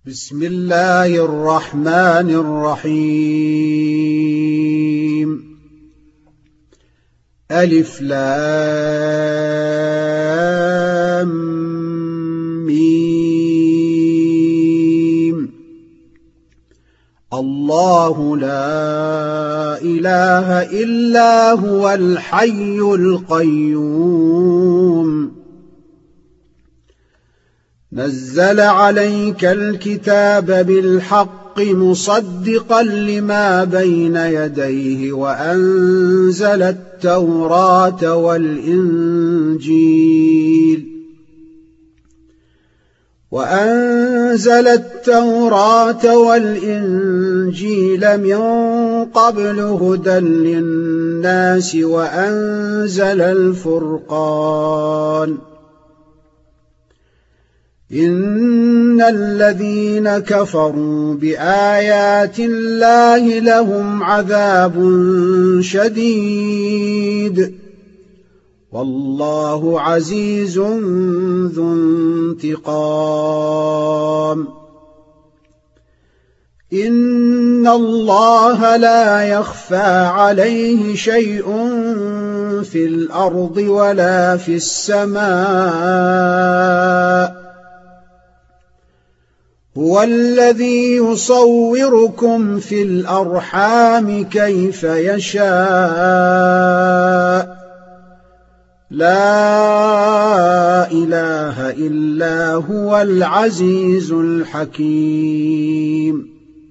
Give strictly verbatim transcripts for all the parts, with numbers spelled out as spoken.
بسم الله الرحمن الرحيم. ألف لام ميم. الله لا إله إلا هو الحي القيوم. نزل عليك الكتاب بالحق مصدقا لما بين يديه وأنزل التوراة والإنجيل وأنزل التوراة والإنجيل من قبل هدى للناس وأنزل الفرقان. إن الذين كفروا بآيات الله لهم عذاب شديد والله عزيز ذو انتقام. إن الله لا يخفى عليه شيء في الأرض ولا في السماء. هو الذي يصوركم في الأرحام كيف يشاء. لا إله إلا هو العزيز الحكيم.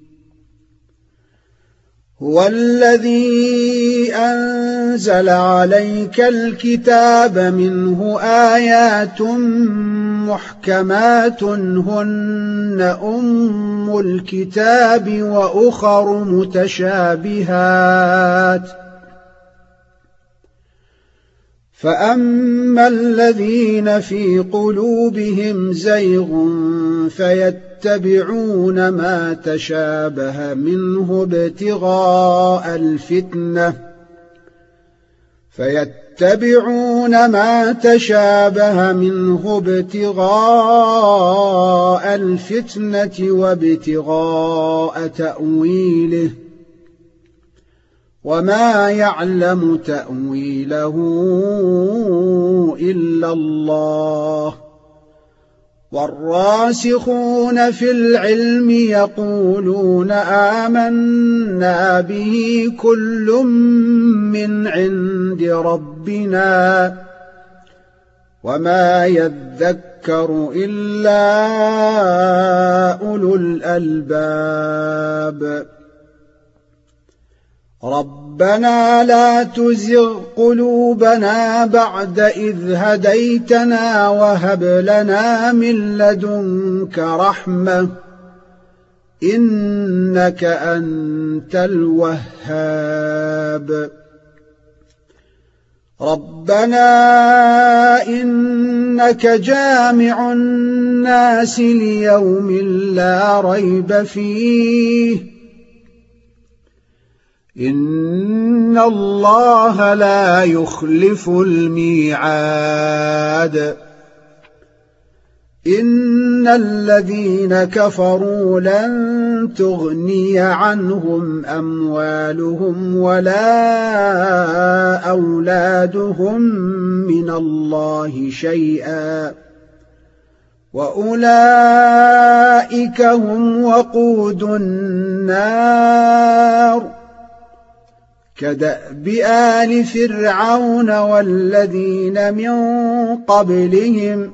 هو الذي أنزل عليك الكتاب منه آيات محكمات هن أم الكتاب وأخر متشابهات. فأما الذين في قلوبهم زيغ فيتبعون ما تشابه منه ابتغاء الفتنة فيتبعون ما تشابه منه ابتغاء الفتنة وابتغاء تأويله وما يعلم تأويله إلا الله. والراسخون في العلم يقولون آمنا به كل من عند ربنا وما يذكر إلا أولو الألباب. ربنا لا تزغ قلوبنا بعد إذ هديتنا وهب لنا من لدنك رحمة إنك أنت الوهاب. ربنا إنك جامع الناس ليوم لا ريب فيه إن الله لا يخلف الميعاد. إن الذين كفروا لن تغني عنهم أموالهم ولا أولادهم من الله شيئا وأولئك هم وقود النار كدأب آل فرعون والذين من قبلهم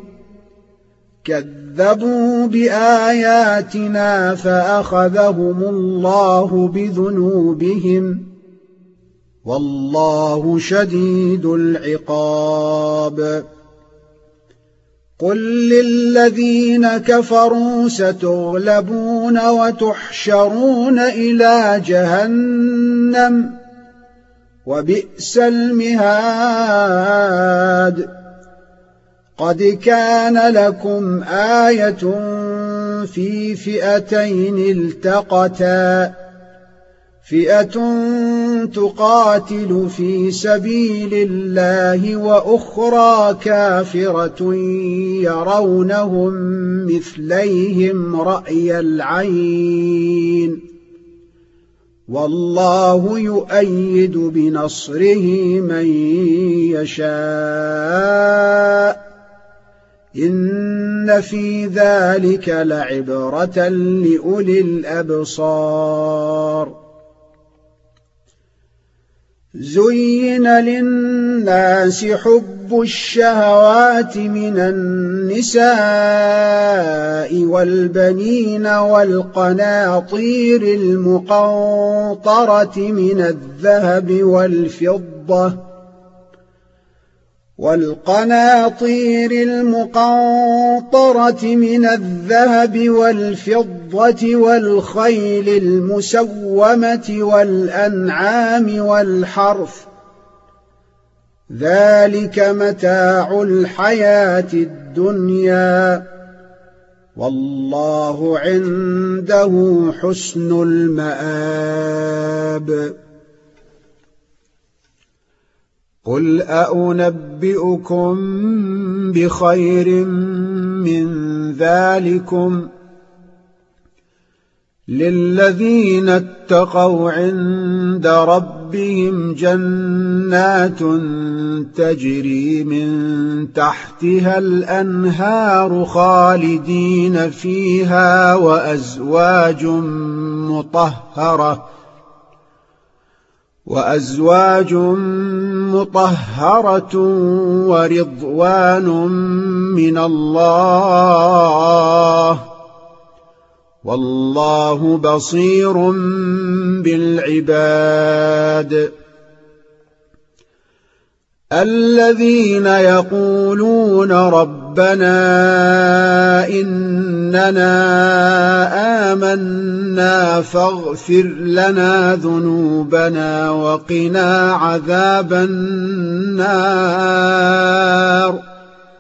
كذبوا بآياتنا فأخذهم الله بذنوبهم والله شديد العقاب. قل للذين كفروا ستغلبون وتحشرون إلى جهنم وبئس المهاد. قد كان لكم آية في فئتين التقتا فئة تقاتل في سبيل الله وأخرى كافرة يرونهم مثليهم رأي العين والله يؤيد بنصره من يشاء إن في ذلك لعبرة لأولي الأبصار زين للناس حب الشهوات من النساء والبنين والقناطير المقنطرة من الذهب والفضة والقناطير المقنطرة من الذهب والفضة والخيل المسومة والأنعام والحرث ذلك متاع الحياة الدنيا والله عنده حسن المآب قل أأنبئكم بخير من ذلكم للذين اتقوا عند ربهم جنات تجري من تحتها الأنهار خالدين فيها وأزواج مطهرة وأزواج مطهرة ورضوان من الله والله بصير بالعباد الذين يقولون ربنا إننا آمنا فاغفر لنا ذنوبنا وقنا عذاب النار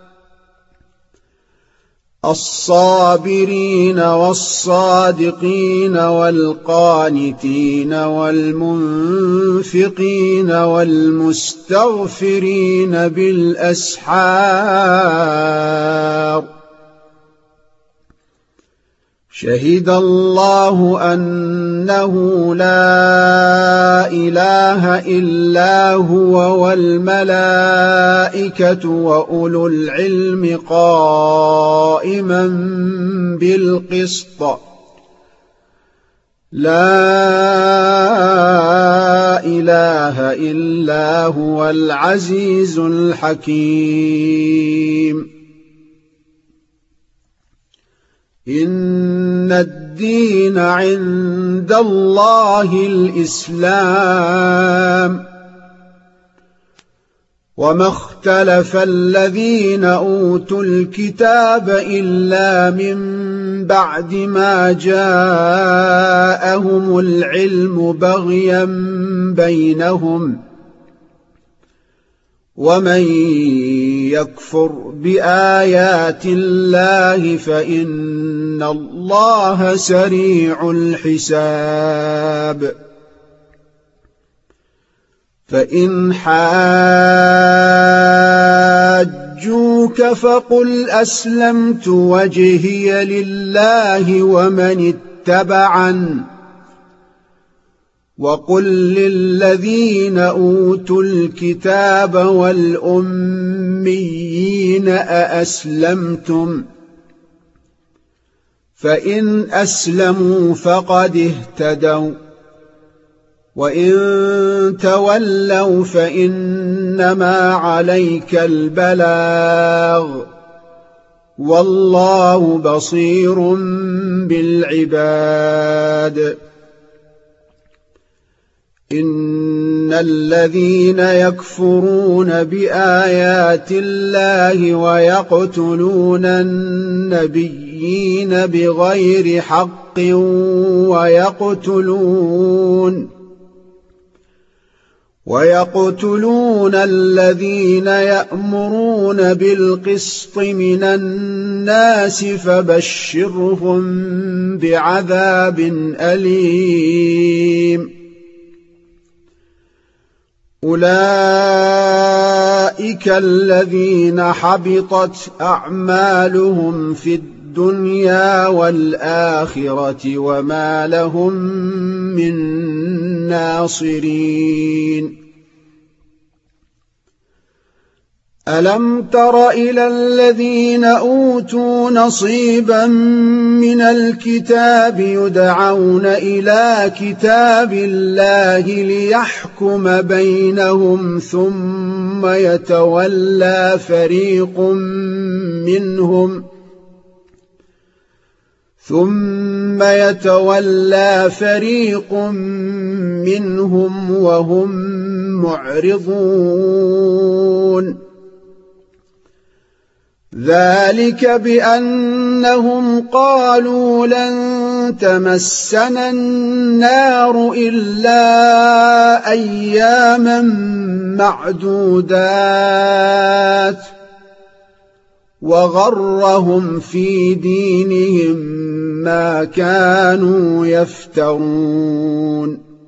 الصابرين والصادقين والقانتين والمنفقين والمستغفرين بالأسحار شهد الله أنه لا إله إلا هو والملائكة وأولو العلم قائما بالقسط لا إله إلا هو العزيز الحكيم إن الدين عند الله الإسلام وما اختلف الذين أوتوا الكتاب إلا من بعد ما جاءهم العلم بغيا بينهم ومن يكفر بآيات الله فإن الله سريع الحساب فإن حاجوك فقل أسلمت وجهي لله ومن اتبعن وقل للذين أوتوا الكتاب والأميين أأسلمتم فإن أسلموا فقد اهتدوا وإن تولوا فإنما عليك البلاغ والله بصير بالعباد إن الذين يكفرون بآيات الله ويقتلون النبيين بغير حق ويقتلون ويقتلون الذين يأمرون بالقسط من الناس فبشرهم بعذاب أليم أولئك الذين حبطت أعمالهم في الدنيا والآخرة وما لهم من ناصرين. ألم تر إلى الذين أوتوا نصيبا من الكتاب يدعون إلى كتاب الله ليحكم بينهم ثم يتولى فريق منهم ثم يتولى فريق منهم وهم معرضون. ذلك بأنهم قالوا لن تمسنا النار إلا أياما معدودات وغرهم في دينهم ما كانوا يفترون.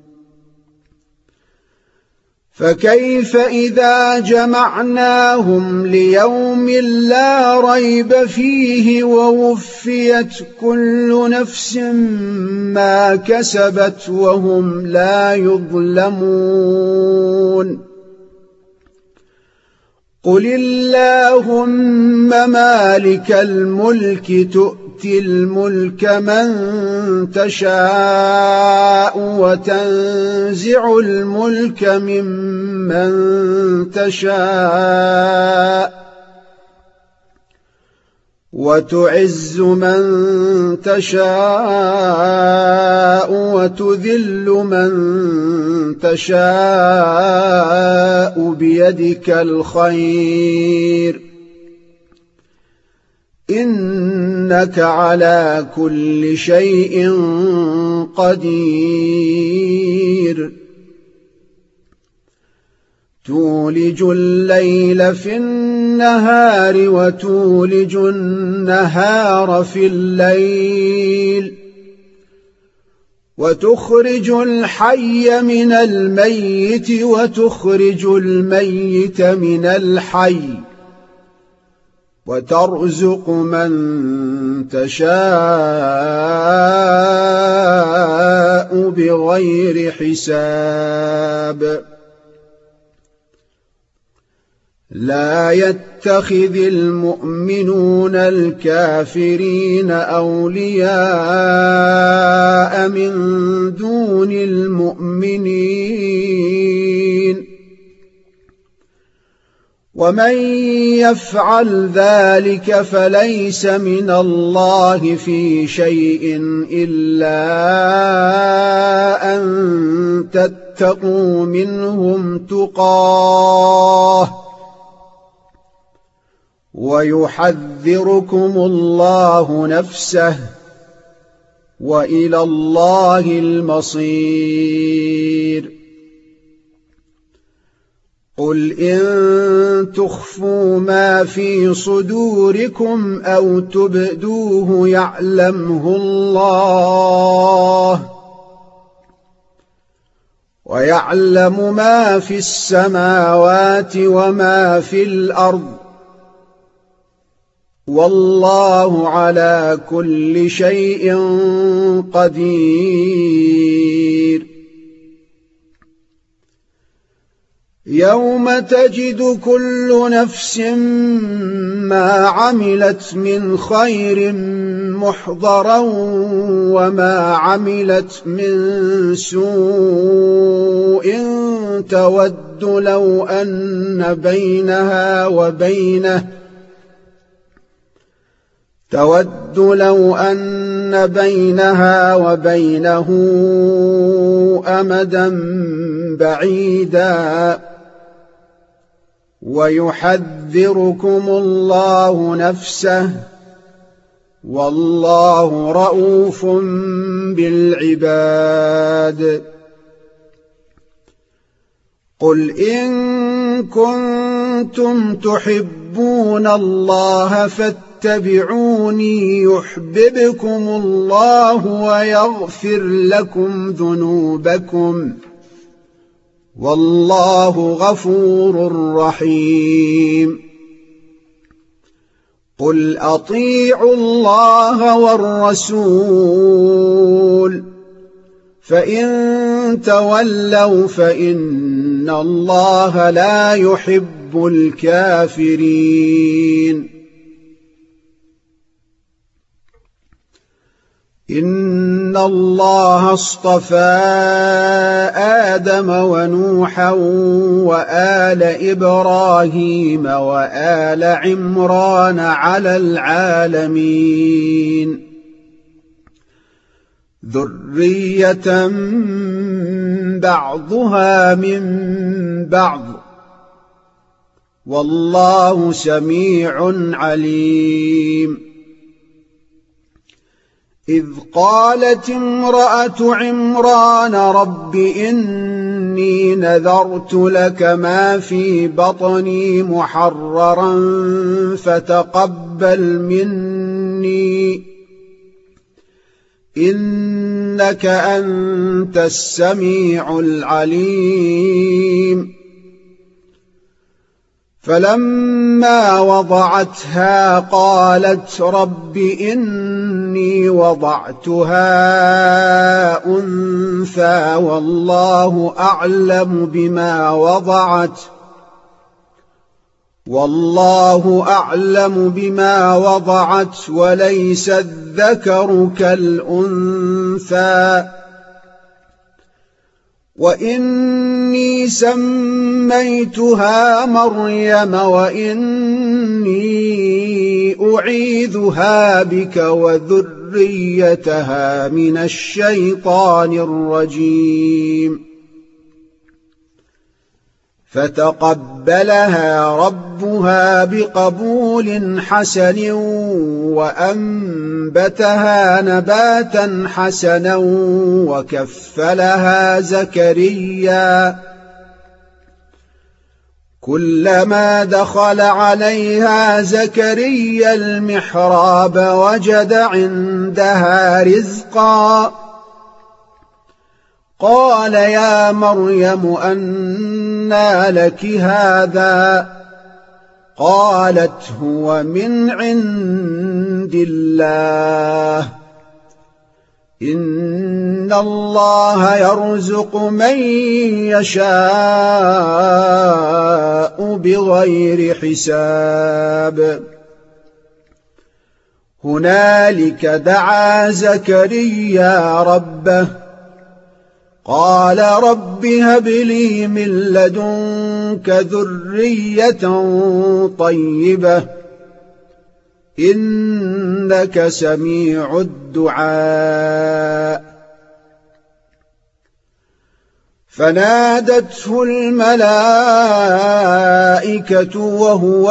فكيف إذا جمعناهم ليوم لا ريب فيه ووفيت كل نفس ما كسبت وهم لا يظلمون. قل اللهم مالك الملك تؤتي الملك من تشاء وتنزع الملك ممن تشاء وتعز من تشاء وتذل من تشاء بيدك الخير إنك على كل شيء قدير. تولج الليل في النهار وتولج النهار في الليل وتخرج الحي من الميت وتخرج الميت من الحي وترزق من تشاء بغير حساب. لا يتخذ المؤمنون الكافرين أولياء من دون المؤمنين ومن يفعل ذلك فليس من الله في شيء إلا أن تتقوا منهم تقاه ويحذركم الله نفسه وإلى الله المصير. قل إن تخفوا ما في صدوركم أو تبدوه يعلمه الله ويعلم ما في السماوات وما في الأرض والله على كل شيء قدير. يوم تجد كل نفس ما عملت من خير محضرا وما عملت من سوء تود لو أن بينها وبينه تود لو أن بينها وبينه أمدا بعيدا ويحذركم الله نفسه والله رءوف بالعباد. قل إن كنتم تحبون الله فاتبعوني يحببكم الله ويغفر لكم ذنوبكم والله غفور رحيم قل أطيعوا الله والرسول فإن تولوا فإن الله لا يحب الكافرين إن الله اصطفى آدم ونوحا وآل إبراهيم وآل عمران على العالمين ذرية بعضها من بعض والله سميع عليم إذ قالت امرأة عمران رب إني نذرت لك ما في بطني محررا فتقبل مني إنك أنت السميع العليم فلما وضعتها قالت رب إني وضعتها أنثى والله أعلم بما وضعت والله أعلم بما وضعت وليس الذكر كالأنثى وإني سميتها مريم وإني أعيذها بك وذريتها من الشيطان الرجيم فتقبلها ربها بقبول حسن وأنبتها نباتا حسنا وكفلها زكريا كلما دخل عليها زكريا المحراب وجد عندها رزقا قال يا مريم أنى لك هذا قالت هو من عند الله إن الله يرزق من يشاء بغير حساب هنالك دعا زكريا ربه قال رب هب لي من لدنك ذرية طيبة إنك سميع الدعاء فنادته الملائكة وهو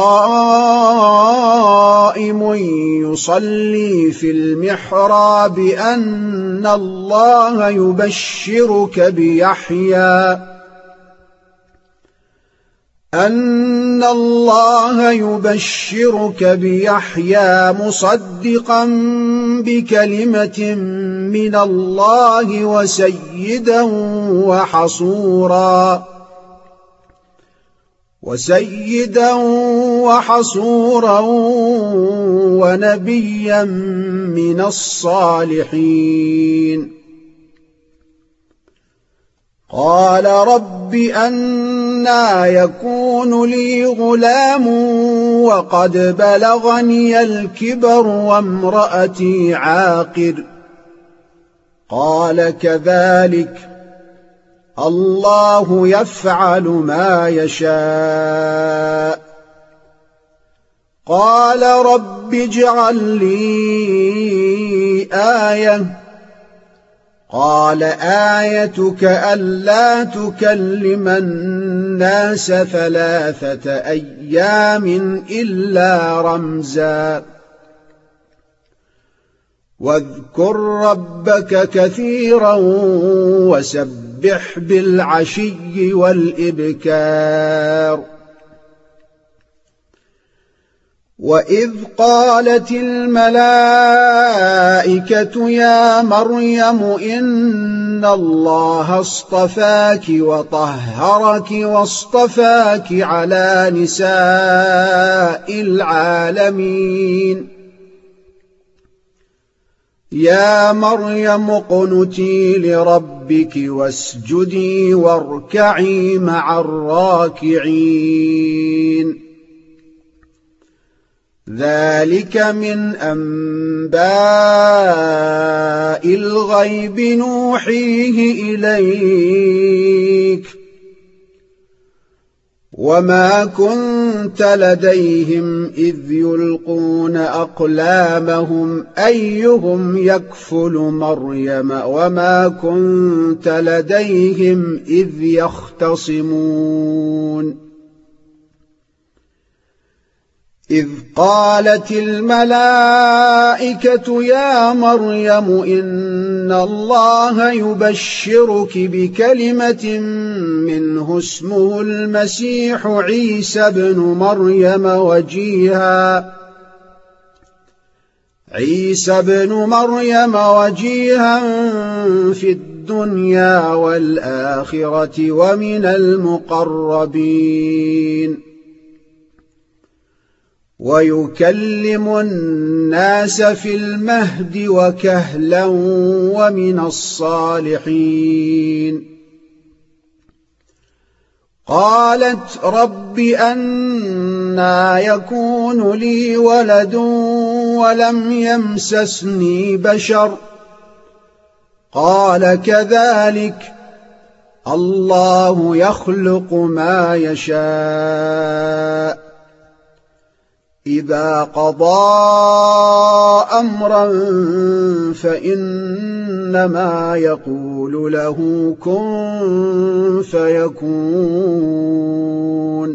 قائم يصلي في المحراب أن الله يبشرك بيحيى أن الله يبشرك بيحيى مصدقا بكلمة من الله وسيدا وحصورا وسيدا وحصورا ونبيا من الصالحين قال رب أنى يكون لي غلام وقد بلغني الكبر وامرأتي عاقر قال كذلك الله يفعل ما يشاء قال رب اجعل لي آية قال آيتك ألا تكلم الناس ثلاثة أيام إلا رمزا واذكر ربك كثيرا وسبح بالعشي والإبكار وإذ قالت الملائكة يا مريم إن الله اصطفاك وطهرك واصطفاك على نساء العالمين يا مريم اقنتي لربك واسجدي واركعي مع الراكعين ذلك من أنباء الغيب نوحيه إليك وما كنت لديهم إذ يلقون أقلامهم أيهم يكفل مريم وما كنت لديهم إذ يختصمون إذ قالت الملائكة يا مريم إن الله يبشرك بكلمة منه اسمه المسيح عيسى بن مريم وجيها عيسى بن مريم وجيها في الدنيا والآخرة ومن المقربين ويكلم الناس في المهد وكهلا ومن الصالحين قالت رب أنى يكون لي ولد ولم يمسسني بشر قال كذلك الله يخلق ما يشاء إذا قضى أمرا فإنما يقول له كن فيكون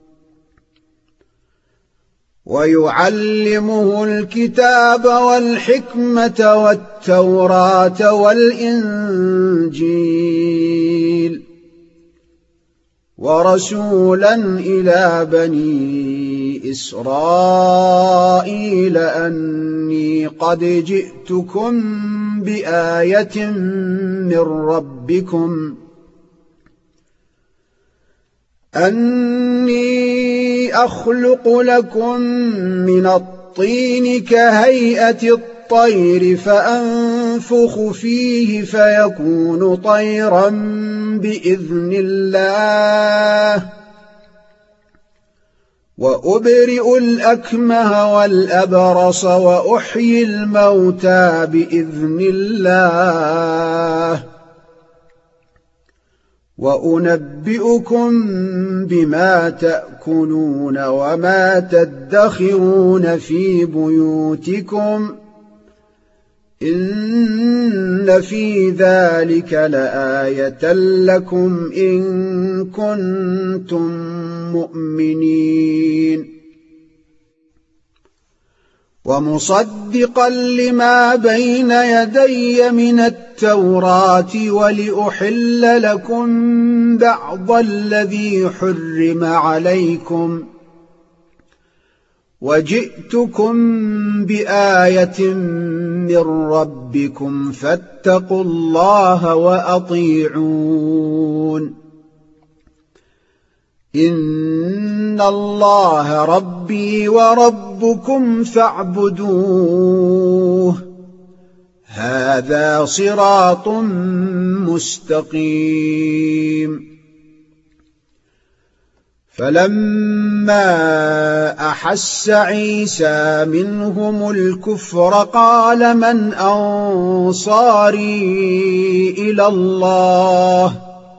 ويعلمه الكتاب والحكمة والتوراة والإنجيل ورسولا إلى بني إسرائيل أني قد جئتكم بآية من ربكم أني أخلق لكم من الطين كهيئة الطير فأنفخ فيه فيكون طيرا بإذن الله وأبرئ الأكمه والأبرص وأحيي الموتى بإذن الله وأنبئكم بما تأكلون وما تدخرون في بيوتكم إن في ذلك لآية لكم إن كنتم مؤمنين ومصدقا لما بين يدي من التوراة ولأحل لكم بعض الذي حرم عليكم وجئتكم بآية من ربكم فاتقوا الله وأطيعون إن الله ربي وربكم فاعبدوه هذا صراط مستقيم فلما أحس عيسى منهم الكفر قال من أنصاري إلى الله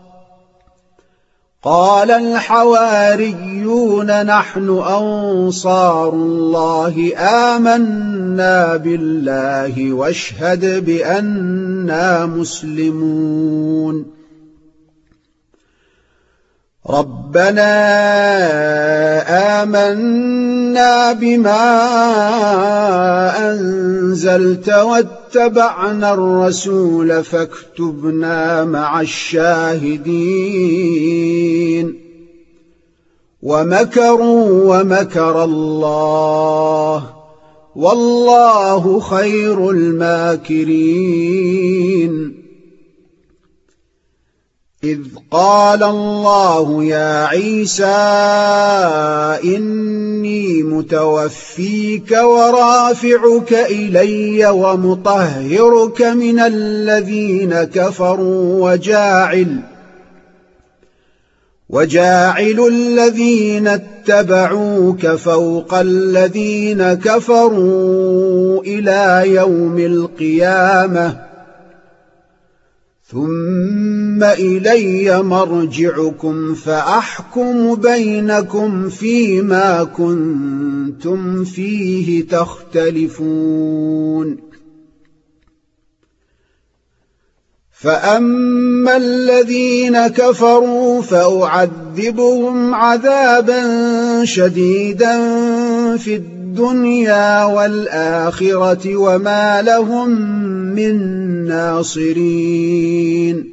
قال الحواريون نحن أنصار الله آمنا بالله واشهد بأننا مسلمون ربنا آمنا بما أنزلت واتبعنا الرسول فاكتبنا مع الشاهدين ومكروا ومكر الله والله خير الماكرين إذ قال الله يا عيسى إني متوفيك ورافعك إلي ومطهرك من الذين كفروا وجاعل وجاعل الذين اتبعوك فوق الذين كفروا إلى يوم القيامة ثم إلي مرجعكم فأحكم بينكم فيما كنتم فيه تختلفون فأما الذين كفروا فأعذبهم عذابا شديدا في الدنيا والآخرة وما لهم من ناصرين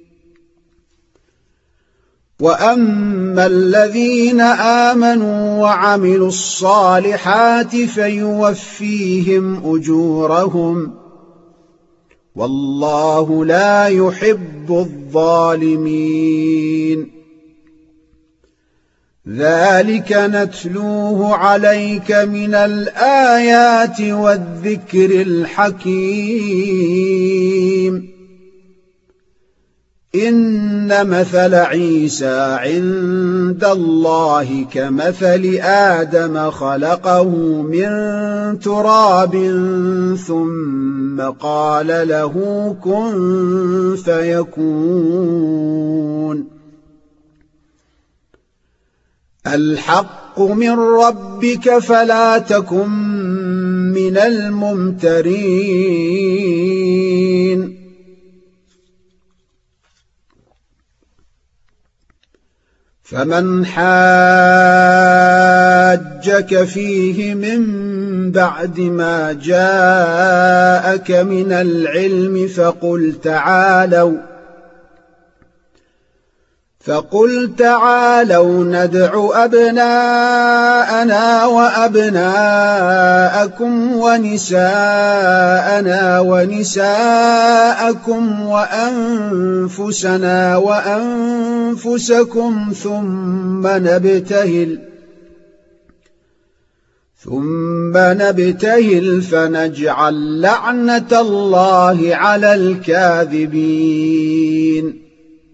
وأما الذين آمنوا وعملوا الصالحات فيوفيهم أجورهم والله لا يحب الظالمين ذلك نتلوه عليك من الآيات والذكر الحكيم إن مثل عيسى عند الله كمثل آدم خلقه من تراب ثم قال له كن فيكون الحق من ربك فلا تكن من الممترين فمن حاجك فيه من بعد ما جاءك من العلم فقل تعالوا فقل تعالوا ندع أبناءنا وأبناءكم ونساءنا ونساءكم وأنفسنا وأنفسكم ثم نبتهل ثم نبتهل فنجعل لعنة الله على الكاذبين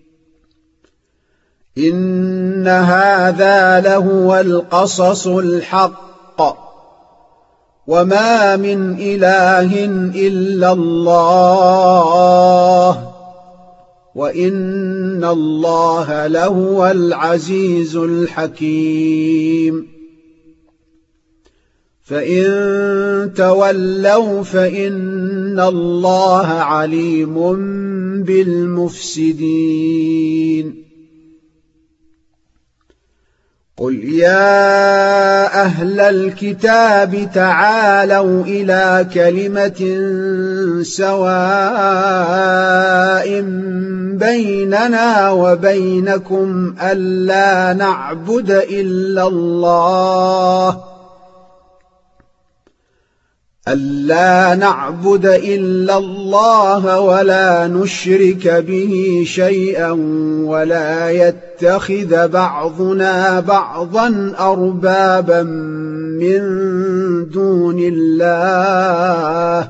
إن هذا لهو القصص الحق وما من إله إلا الله وإن الله لهو العزيز الحكيم فإن تولوا فإن الله عليم بالمفسدين قل يا أهل الكتاب تعالوا إلى كلمة سواء بيننا وبينكم ألا نعبد إلا الله ألا نعبد إلا الله ولا نشرك به شيئا ولا يتخذ بعضنا بعضا أربابا من دون الله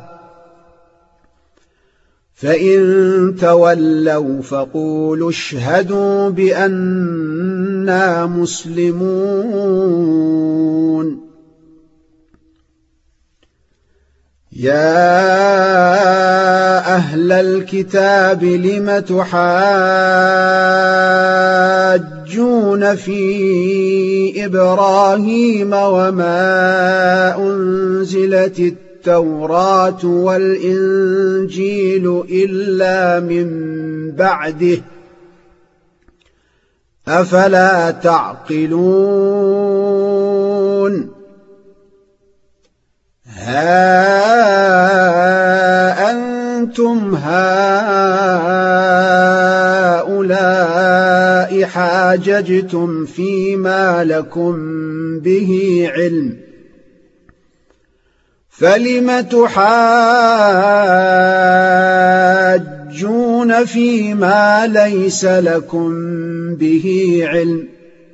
فإن تولوا فقولوا اشهدوا بأننا مسلمون يا أهل الكتاب لم تحاجون في إبراهيم وما أنزلت التوراة والإنجيل إلا من بعده أفلا تعقلون ها أنتم هؤلاء النِّسَاءِ حَاجَجْتُمْ فِيمَا لَكُم بِهِ عِلْمٌ فَلِمَ تُحَاجُّونَ فِيمَا لَيْسَ لَكُم بِهِ عِلْمٌ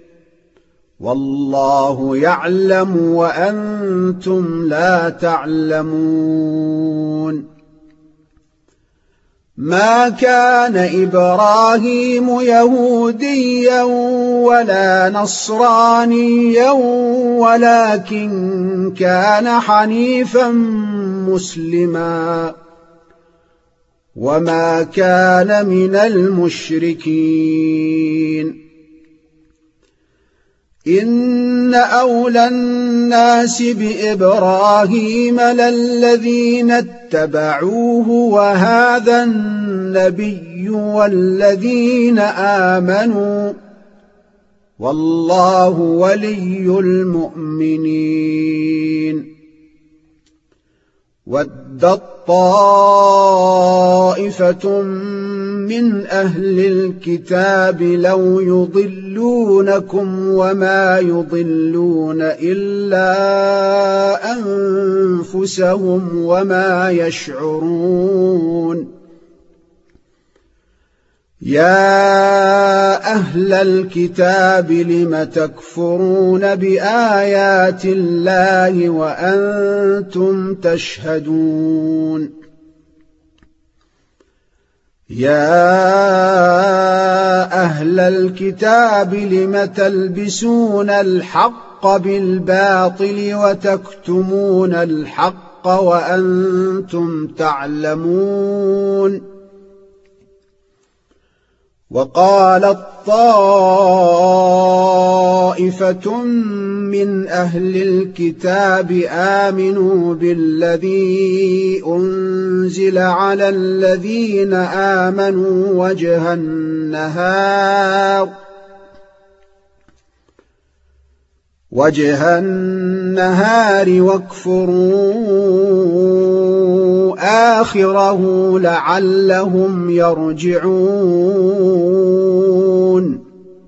وَاللَّهُ يَعْلَمُ وَأَنتُمْ لَا تَعْلَمُونَ مَا كَانَ إِبْرَاهِيمُ يَهُودِيًّا وَلَا نَصْرَانِيًّا وَلَكِن كَانَ حَنِيفًا مُّسْلِمًا وَمَا كَانَ مِنَ الْمُشْرِكِينَ إِنَّ أَوْلَى النَّاسِ بِإِبْرَاهِيمَ لَلَّذِينَ اتَّبَعُوهُ وَهَٰذَا النَّبِيُّ وَالَّذِينَ آمَنُوا وَاللَّهُ وَلِيُّ الْمُؤْمِنِينَ وَدَّت طَّائِفَةٌ مِّنْ أَهْلِ الْكِتَابِ لَوْ يُضِلُّونَكُمْ وَمَا يُضِلُّونَ إِلَّا أَنفُسَهُمْ وَمَا يَشْعُرُونَ يَا أَهْلَ الْكِتَابِ لِمَ تَكْفُرُونَ بِآيَاتِ اللَّهِ وَأَنتُمْ تَشْهَدُونَ يَا أَهْلَ الْكِتَابِ لِمَ تَلْبِسُونَ الْحَقَّ بِالْبَاطِلِ وَتَكْتُمُونَ الْحَقَّ وَأَنتُمْ تَعْلَمُونَ وَقَالَت طَّائِفَةٌ مِّنْ أَهْلِ الْكِتَابِ آمِنُوا بِالَّذِي أُنزِلَ عَلَى الَّذِينَ آمَنُوا وَجْهَ النَّهَارِ وَجْهَ النَّهَارِ وَاكْفُرُوا آخِرَهُ لَعَلَّهُمْ يَرْجِعُونَ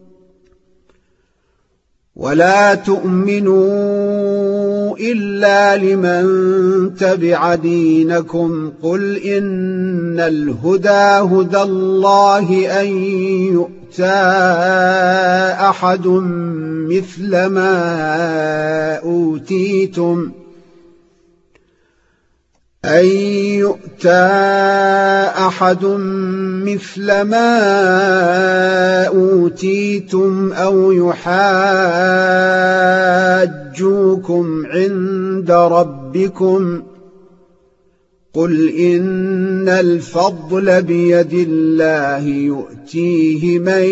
وَلَا تُؤْمِنُوا إِلَّا لِمَن تَبِعَ دِينَكُمْ قُلْ إِنَّ الْهُدَىٰ هُدَى اللَّهِ أَن يُؤْتَىٰ أَحَدٌ مِّثْلَ مَا أُوتِيتُمْ أَن يُؤْتَىٰ أَحَدٌ مِّثْلَ مَا أُوتِيتُمْ أَوْ يُحَاجُّوكُمْ عِندَ رَبِّكُمْ قُلْ إِنَّ الْفَضْلَ بِيَدِ اللَّهِ يُؤْتِيهِ مَن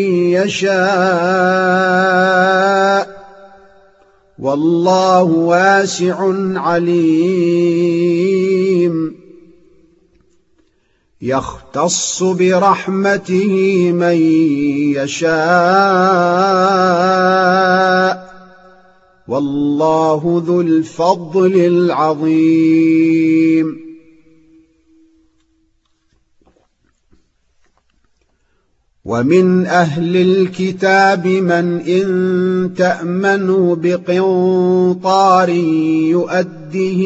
يَشَاءُ وَاللَّهُ وَاسِعٌ عَلِيمٌ يَخْتَصُّ بِرَحْمَتِهِ مَن يَشَاءُ وَاللَّهُ ذُو الْفَضْلِ الْعَظِيمِ وَمِنْ أَهْلِ الْكِتَابِ مَنْ إِن تَأْمَنْهُ بِقِنطَارٍ يُؤَدِّهِ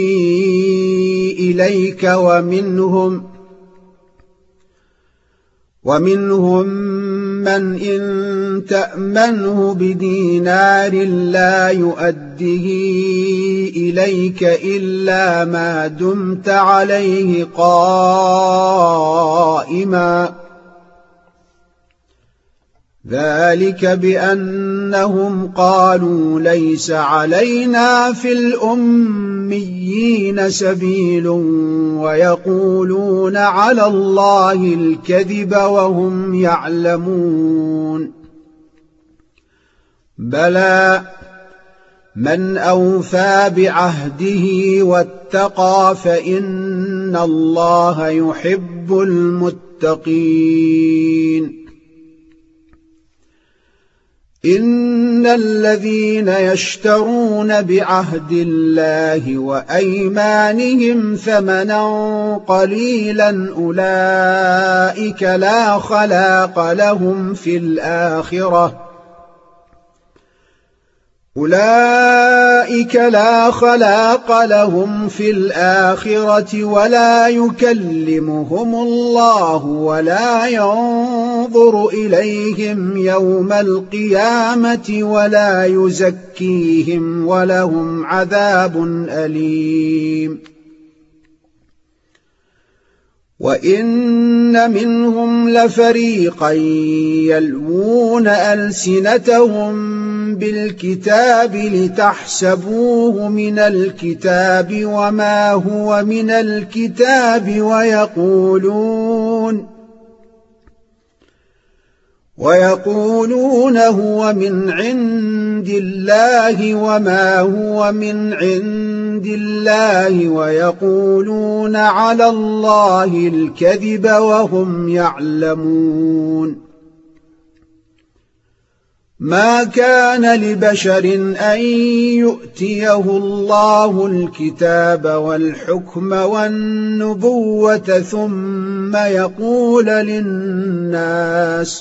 إِلَيْكَ وَمِنْهُمْ وَمِنْهُمْ مَنْ إِن تَأْمَنْهُ بِدِينَارٍ لَّا يُؤَدِّهِ إِلَيْكَ إِلَّا مَا دُمْتَ عَلَيْهِ قَائِمًا ذَلِكَ بِأَنَّهُمْ قَالُوا لَيْسَ عَلَيْنَا فِي الْأُمِّيِّينَ سَبِيلٌ وَيَقُولُونَ عَلَى اللَّهِ الْكَذِبَ وَهُمْ يَعْلَمُونَ بَلَى مَنْ أَوْفَىٰ بِعَهْدِهِ وَاتَّقَىٰ فَإِنَّ اللَّهَ يُحِبُّ الْمُتَّقِينَ إن الذين يشترون بعهد الله وأيمانهم ثمنا قليلا أولئك لا خلاق لهم في الآخرة أولئك لا خلاق لهم في الآخرة ولا يكلمهم الله ولا ينظر إليهم يوم القيامة ولا يزكيهم ولهم عذاب أليم وإن منهم لفريقا يلوون ألسنتهم بالكتاب لتحسبوه من الكتاب وما هو من الكتاب ويقولون ويقولون هو من عند الله وما هو من عند الله ويقولون على الله الكذب وهم يعلمون ما كان لبشر أن يؤتيه الله الكتاب والحكم والنبوة ثم يقول للناس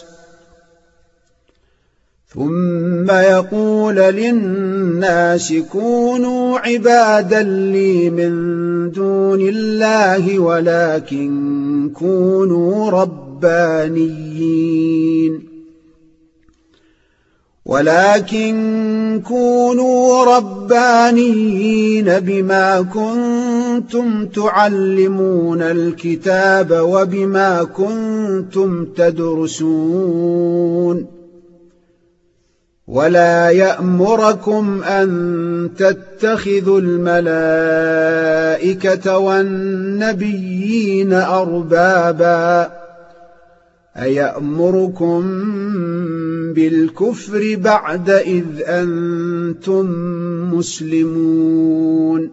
ثم يقول للناس كونوا عبادا لي من دون الله ولكن كونوا ربانيين ولكن كونوا ربانيين بما كنتم تعلمون الكتاب وبما كنتم تدرسون ولا يأمركم أن تتخذوا الملائكة والنبيين أربابا أيأمركم بالكفر بعد إذ أنتم مسلمون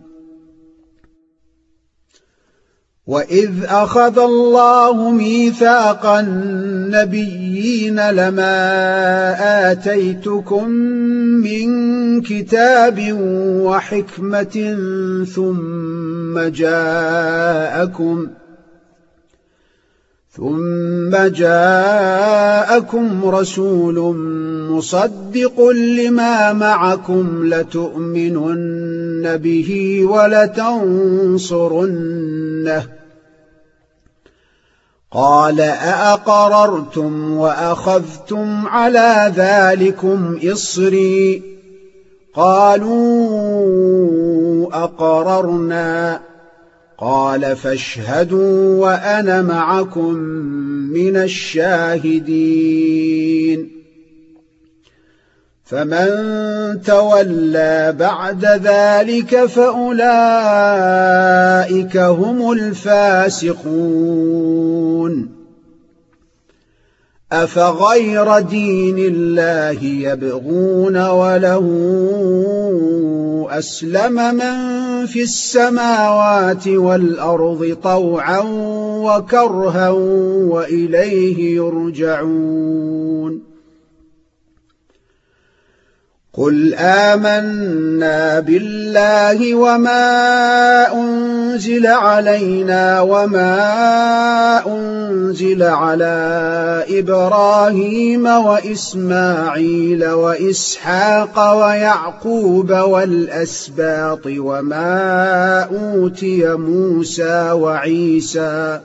وإذ أخذ الله ميثاق النبيين لما آتيتكم من كتاب وحكمة ثم جاءكم ثم جاءكم رسول مصدق لما معكم لتؤمنن به ولتنصرنه قال أأقررتم وأخذتم على ذلكم إصري قالوا أقررنا قال فاشهدوا وأنا معكم من الشاهدين فمن تولى بعد ذلك فأولئك هم الفاسقون أفغير دين الله يبغون وله أسلم من في السماوات والأرض طوعا وكرها وإليه يرجعون قل آمنا بالله وما أنزل علينا وما أنزل على إبراهيم وإسماعيل وإسحاق ويعقوب والأسباط وما أوتي موسى وعيسى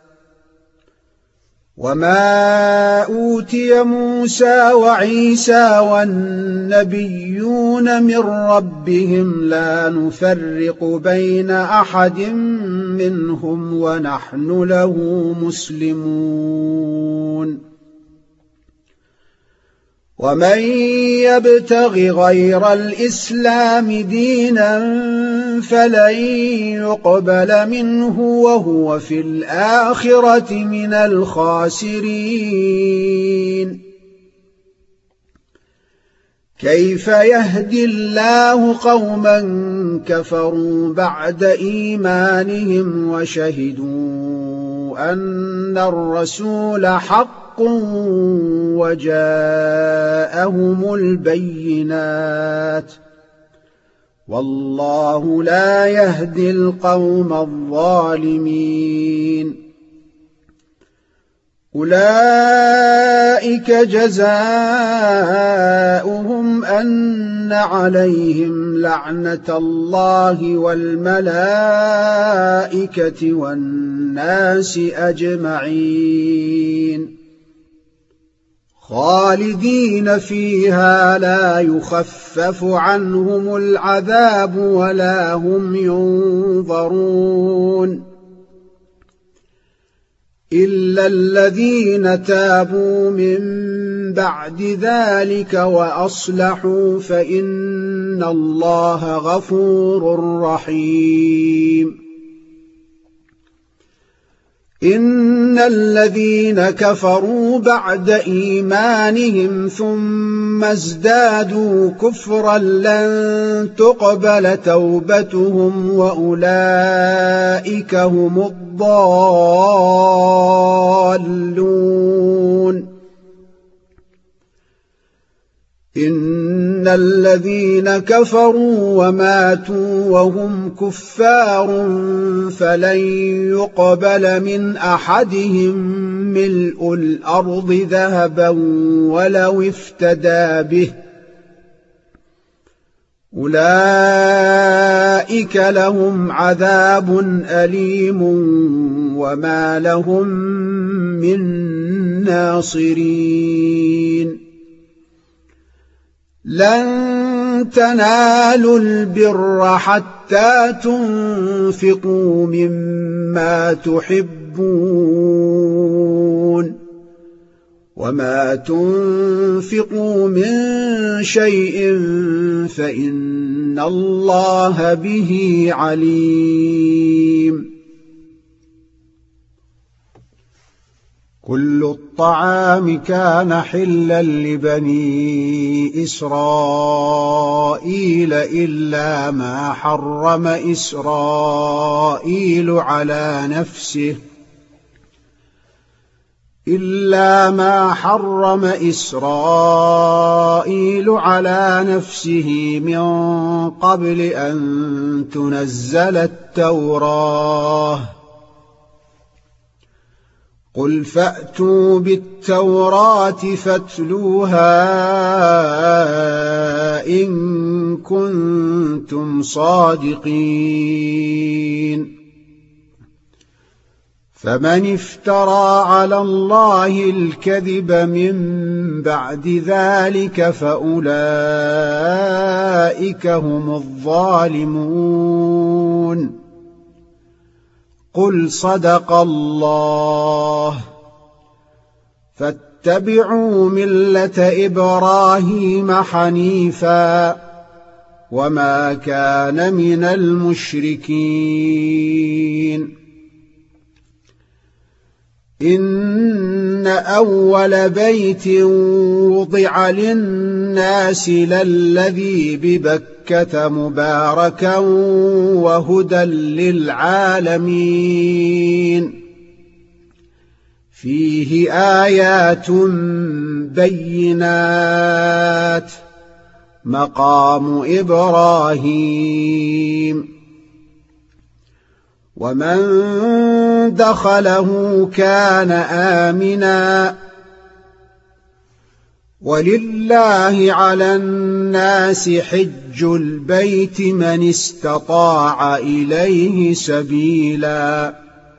وما أوتي موسى وعيسى والنبيون من ربهم لا نفرق بين أحد منهم ونحن له مسلمون ومن يبتغ غير الإسلام دينا فلن يقبل منه وهو في الآخرة من الخاسرين كيف يهدي الله قوما كفروا بعد إيمانهم وشهدوا أن الرسول حق وجاءهم البينات والله لا يهدي القوم الظالمين أولئك جزاؤهم أن عليهم لعنة الله والملائكة والناس أجمعين خالدين فيها لا يخفف عنهم العذاب ولا هم ينظرون إلا الذين تابوا من بعد ذلك وأصلحوا فإن الله غفور رحيم إن الذين كفروا بعد إيمانهم ثم ازدادوا كفرا لن تقبل توبتهم وأولئك هم الضالون إن الذين كفروا وماتوا وهم كفار فلن يقبل من أحدهم ملء الأرض ذهبا ولو افتدى به أولئك لهم عذاب أليم وما لهم من ناصرين لن تنالوا البر حتى تنفقوا مما تحبون وما تنفقوا من شيء فإن الله به عليم كل الطعام كان حلا لبني إسرائيل إلا ما حرم إسرائيل على نفسه إلا ما حرم إسرائيل على نفسه من قبل أن تنزل التوراة قل فأتوا بالتوراة فاتلوها إن كنتم صادقين فمن افترى على الله الكذب من بعد ذلك فأولئك هم الظالمون قل صدق الله فاتبعوا ملة إبراهيم حنيفا وما كان من المشركين إن أول بيت وضع للناس للذي ببكة مباركا وهدى للعالمين فيه آيات بينات مقام إبراهيم ومن دخله كان آمنا ولله على الناس حج البيت من استطاع إليه سبيلا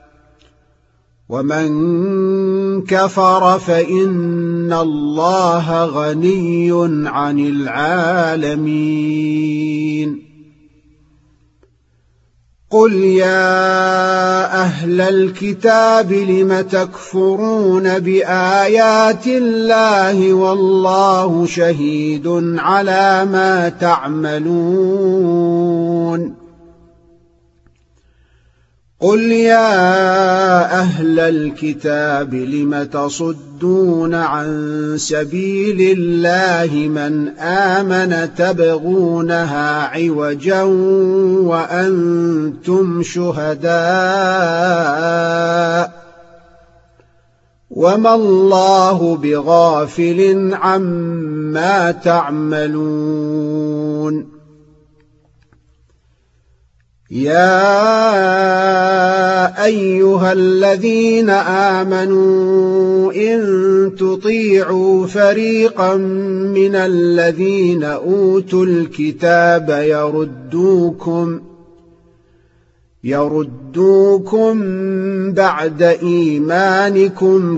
ومن كفر فإن الله غني عن العالمين قل يا أهل الكتاب لم تكفرون بآيات الله والله شهيد على ما تعملون قل يا أهل الكتاب لم تصدون عن سبيل الله من آمن تبغونها عوجا وأنتم شهداء وما الله بغافل عما تعملون يا أيها الذين آمنوا إن تطيعوا فريقا من الذين أوتوا الكتاب يردوكم يردوكم بعد إيمانكم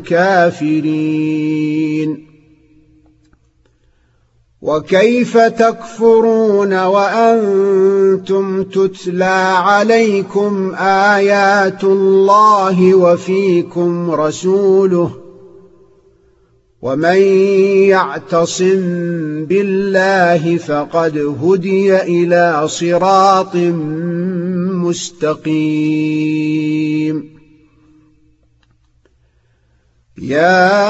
كافرين وكيف تكفرون وأنتم تتلى عليكم آيات الله وفيكم رسوله ومن يعتصم بالله فقد هدي إلى صراط مستقيم يا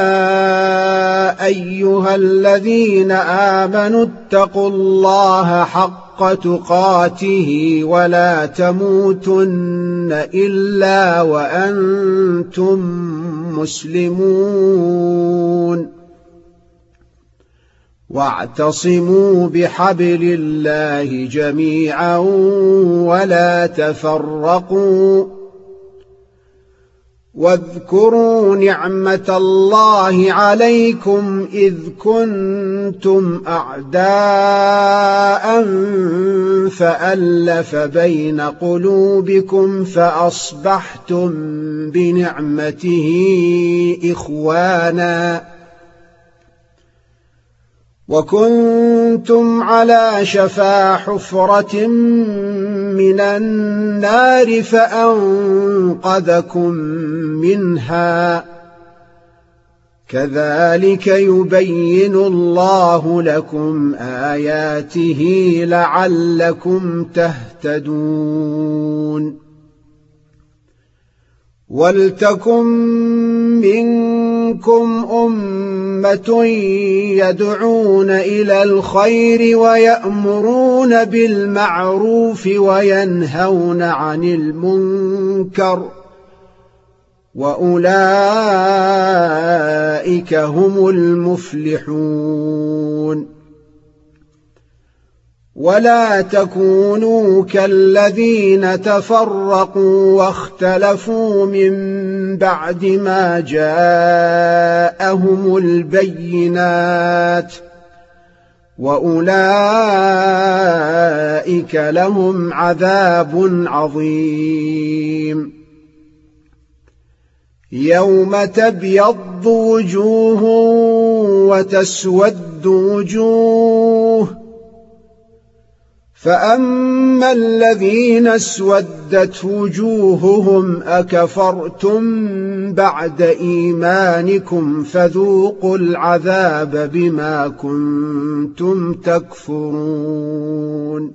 أيها الذين آمنوا اتقوا الله حق تقاته ولا تموتن إلا وأنتم مسلمون واعتصموا بحبل الله جميعا ولا تفرقوا واذكروا نعمة الله عليكم إذ كنتم أعداء فألف بين قلوبكم فأصبحتم بنعمته إخوانا وكنتم على شفا حفرة من النار فأنقذكم منها كذلك يبين الله لكم آياته لعلكم تهتدون ولتكن منكم أمة يدعون إلى الخير ويأمرون بالمعروف وينهون عن المنكر وأولئك هم المفلحون ولا تكونوا كالذين تفرقوا واختلفوا من بعد ما جاءهم البينات وأولئك لهم عذاب عظيم يوم تبيض وجوه وتسود وجوه فأما الذين اسودت وجوههم أكفرتم بعد إيمانكم فذوقوا العذاب بما كنتم تكفرون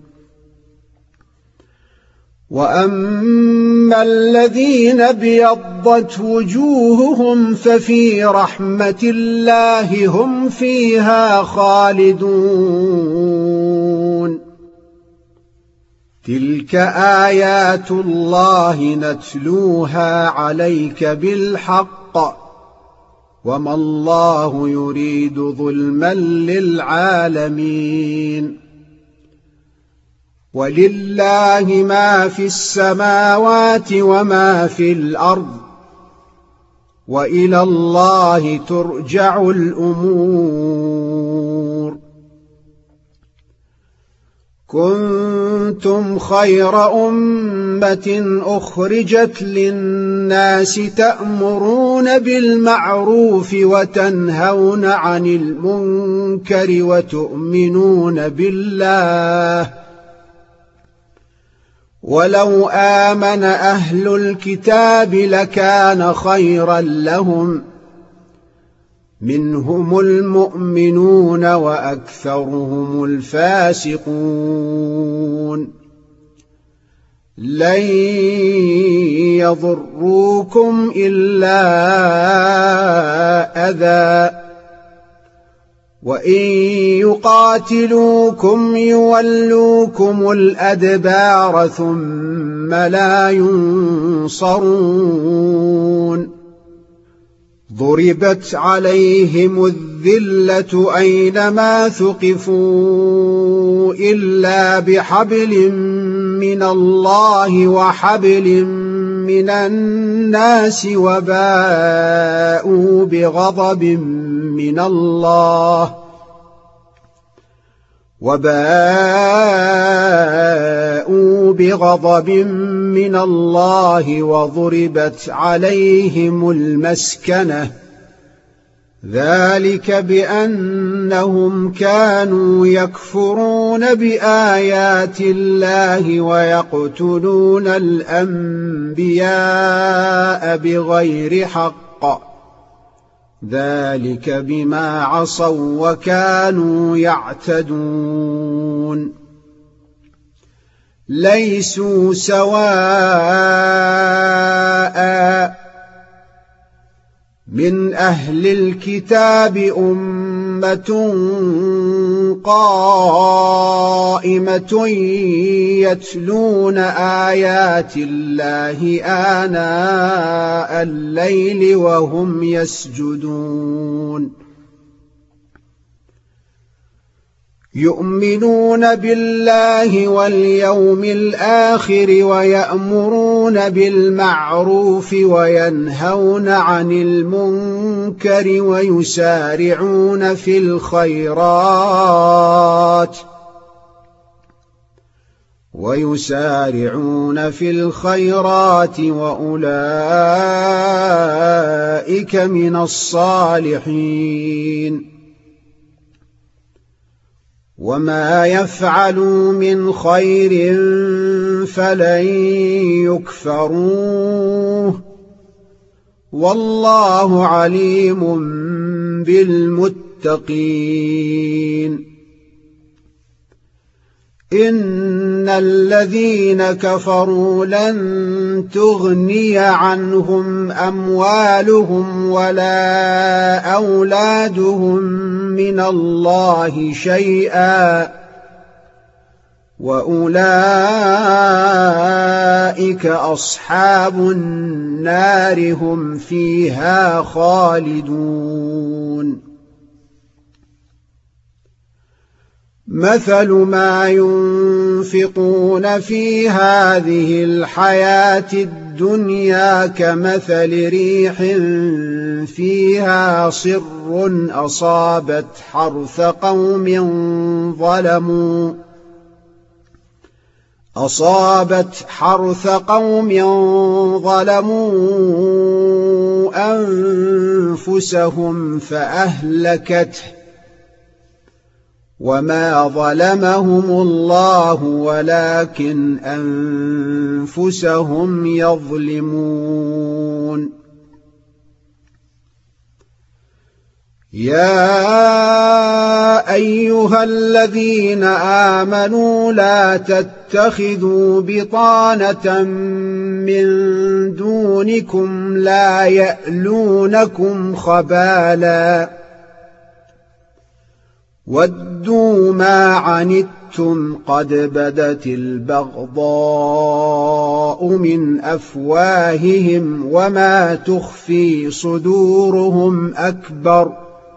وأما الذين ابيضت وجوههم ففي رحمة الله هم فيها خالدون تلك آيات الله نتلوها عليك بالحق وما الله يريد ظلما للعالمين ولله ما في السماوات وما في الأرض وإلى الله ترجع الأمور كنتم خير أمة أخرجت للناس تأمرون بالمعروف وتنهون عن المنكر وتؤمنون بالله ولو آمن أهل الكتاب لكان خيرا لهم منهم المؤمنون وأكثرهم الفاسقون لن يضروكم إلا أذى وإن يقاتلوكم يولوكم الأدبار ثم لا ينصرون ضربت عليهم الذلة أينما ثقفوا إلا بحبل من الله وحبل من الناس وباءوا بغضب من الله وباءوا بغضب من الله وضربت عليهم المسكنة ذلك بأنهم كانوا يكفرون بآيات الله ويقتلون الأنبياء بغير حق ذلك بما عصوا وكانوا يعتدون ليسوا سواء من أهل الكتاب أمة قائمة يتلون آيات الله آناء الليل وهم يسجدون يؤمنون بالله واليوم الآخر ويأمرون بالمعروف وينهون عن المنكر ويسارعون في الخيرات ويسارعون في الخيرات وأولئك من الصالحين وما يفعلوا من خير فلن يكفروه والله عليم بالمتقين إن الذين كفروا لن تغني عنهم أموالهم ولا أولادهم من الله شيئا وأولئك أصحاب النار هم فيها خالدون مثل ما ينفقون في هذه الحياة الدنيا كمثل ريح فيها صر أصابت حرث قوم ظلموا أصابت حرث قوم ظلموا أنفسهم فأهلكته وما ظلمهم الله ولكن أنفسهم يظلمون يا أيها الذين آمنوا لا تتخذوا بطانة من دونكم لا يألونكم خبالا ودوا ما عنتم قد بدت البغضاء من أفواههم وما تخفي صدورهم أكبر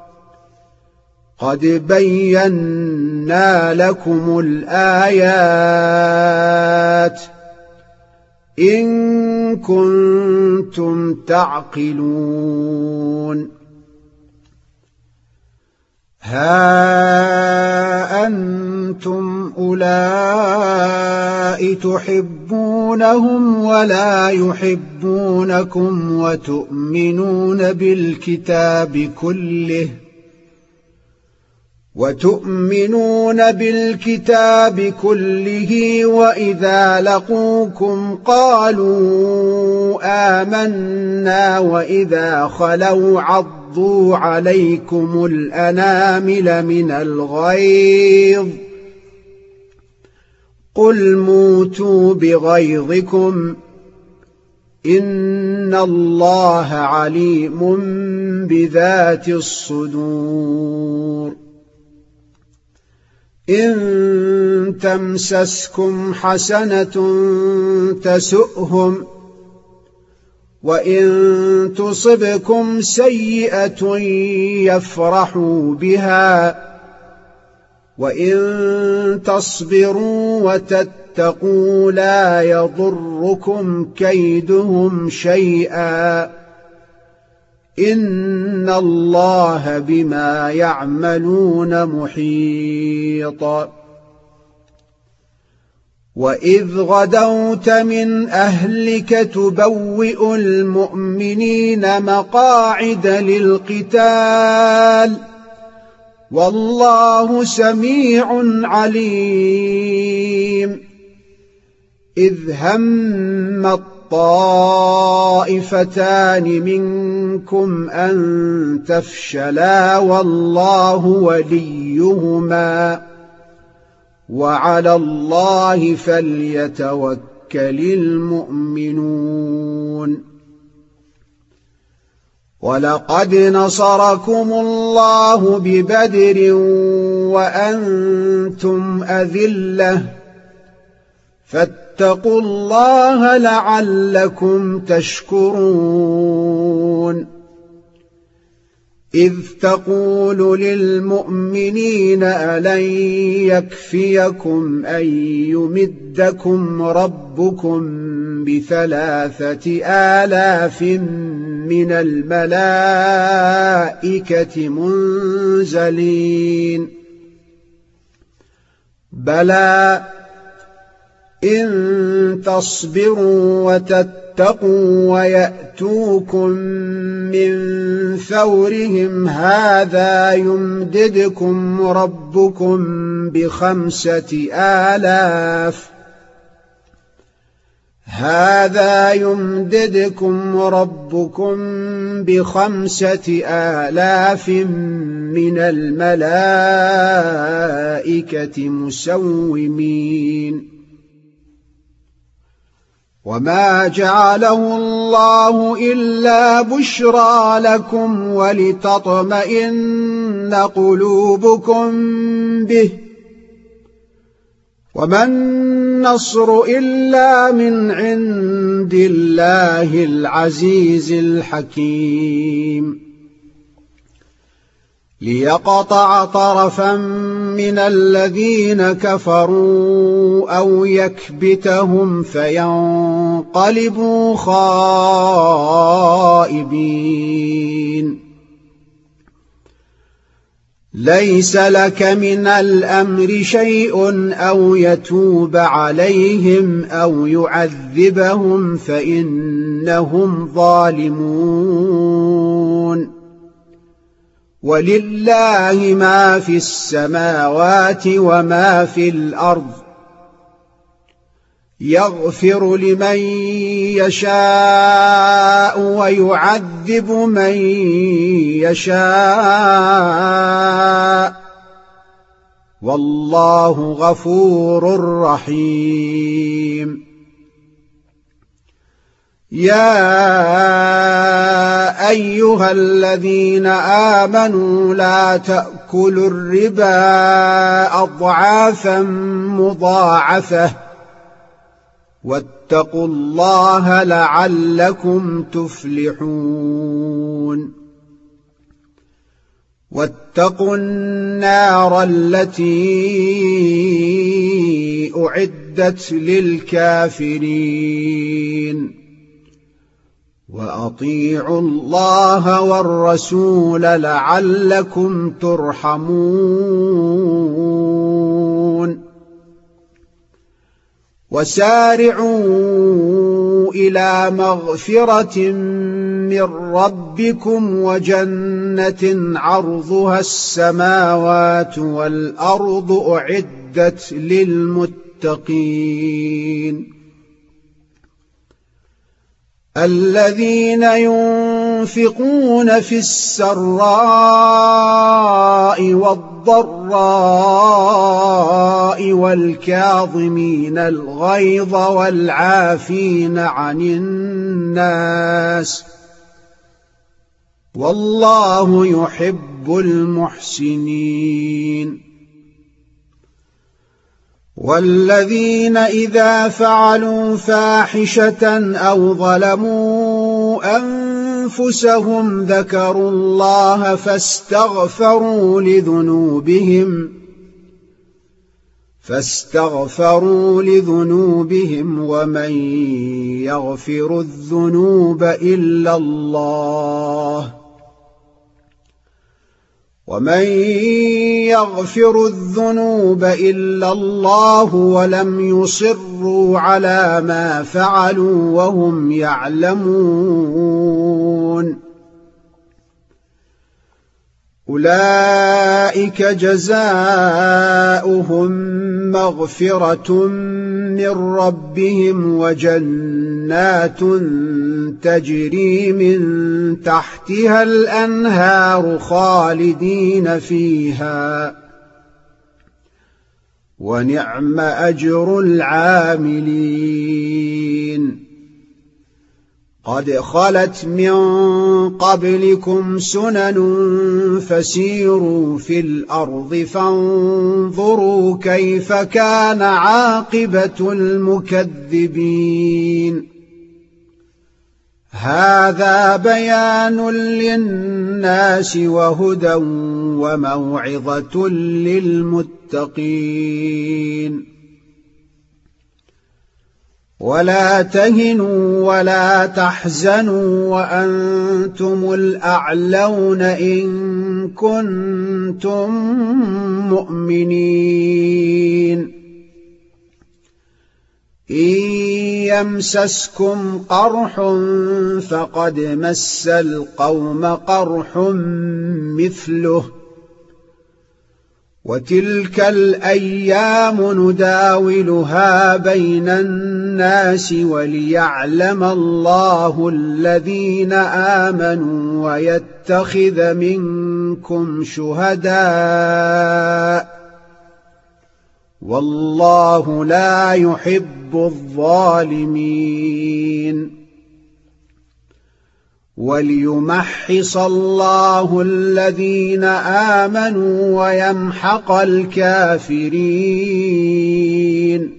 قد بينا لكم الآيات إن كنتم تعقلون ها أنتم أولئك تحبونهم ولا يحبونكم وتؤمنون بالكتاب كله وتؤمنون بالكتاب كله وإذا لقوكم قالوا آمنا وإذا خلوا عضوا عليكم الأنامل من الغيظ قل موتوا بغيظكم إن الله عليم بذات الصدور إن تمسسكم حسنة تسؤهم وإن تصبكم سيئة يفرحوا بها وإن تصبروا وتتقوا لا يضركم كيدهم شيئا إن الله بما يعملون محيط. وإذ غدوت من أهلك تبوئ المؤمنين مقاعد للقتال والله سميع عليم. إذ هم الطائفتان منكم أن تفشلا والله وليهما وعلى الله فليتوكل المؤمنون. ولقد نصركم الله ببدر وأنتم أذلة فاتقوا الله لعلكم تشكرون. إذ تقول للمؤمنين ألن يكفيكم أن يمدكم ربكم بثلاثة آلاف من الملائكة منزلين بلى إن تصبروا وتتقوا ويأتوكم من فورهم هذا يمددكم ربكم بخمسة آلاف هذا يمددكم ربكم بخمسة آلاف من الملائكة مسومين. وما جعله الله إلا بشرى لكم ولتطمئن قلوبكم به وما النصر إلا من عند الله العزيز الحكيم. ليقطع طرفا من الذين كفروا أو يكبتهم فينقلبوا خائبين. ليس لك من الأمر شيء أو يتوب عليهم أو يعذبهم فإنهم ظالمون. ولله ما في السماوات وما في الأرض يغفر لمن يشاء ويعذب من يشاء والله غفور رحيم. يا أيها الذين آمنوا لا تأكلوا الربا أضعافا مضاعفة واتقوا الله لعلكم تفلحون. واتقوا النار التي أعدت للكافرين وأطيعوا الله والرسول لعلكم ترحمون. وسارعوا إلى مغفرة من ربكم وجنة عرضها السماوات والأرض أعدت للمتقين الذين ينفقون في السراء والضراء والكاظمين الغيظ والعافين عن الناس والله يحب المحسنين. والذين إذا فعلوا فاحشة أو ظلموا أنفسهم ذكروا الله فاستغفروا لذنوبهم فاستغفروا لذنوبهم ومن يغفر الذنوب إلا الله ومن يغفر الذنوب إلا الله ولم يصروا على ما فعلوا وهم يعلمون أولئك جزاؤهم مغفرة من ربهم وجنات تجري من تحتها الأنهار خالدين فيها ونعم أجر العاملين قد خلت من قبلكم سنن فسيروا في الأرض فانظروا كيف كان عاقبة المكذبين هذا بيان للناس وهدى وموعظة للمتقين ولا تهنوا ولا تحزنوا وأنتم الأعلون إن كنتم مؤمنين إن يمسسكم قرح فقد مس القوم قرح مثله وتلك الأيام نداولها بين الناس وليعلم الله الذين آمنوا ويتخذ منكم شهداء والله لا يحب الظالمين وليمحص الله الذين آمنوا ويمحق الكافرين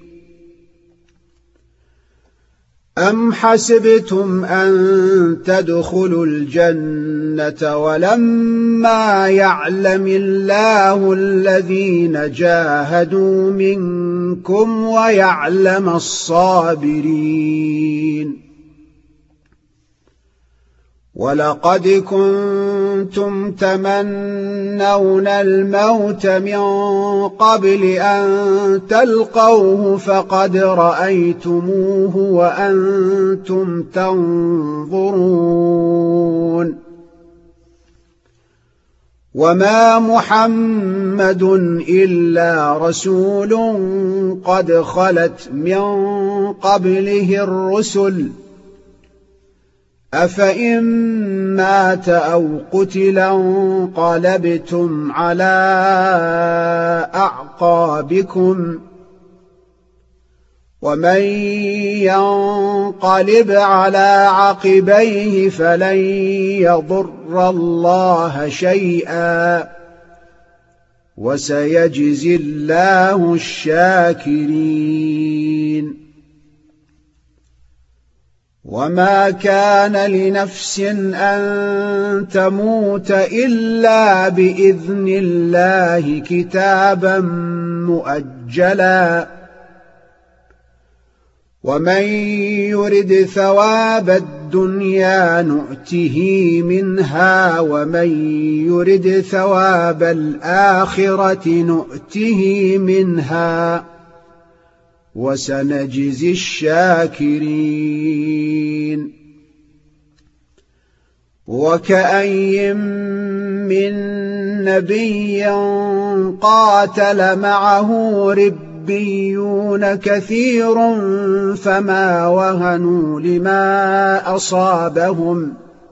أم حسبتم أن تدخلوا الجنة ولما يعلم الله الذين جاهدوا منكم ويعلم الصابرين ولقد كنتم تمنون الموت من قبل أن تلقوه فقد رأيتموه وأنتم تنظرون وما محمد إلا رسول قد خلت من قبله الرسل أفإن مات أو قتلا انقلبتم على أعقابكم ومن ينقلب على عقبيه فلن يضر الله شيئا وسيجزي الله الشاكرين وما كان لنفس أن تموت إلا بإذن الله كتابا مؤجلا ومن يرد ثواب الدنيا نؤته منها ومن يرد ثواب الآخرة نؤته منها وسنجزي الشاكرين وكأي من نبي قاتل معه ربيون كثير فما وهنوا لما أصابهم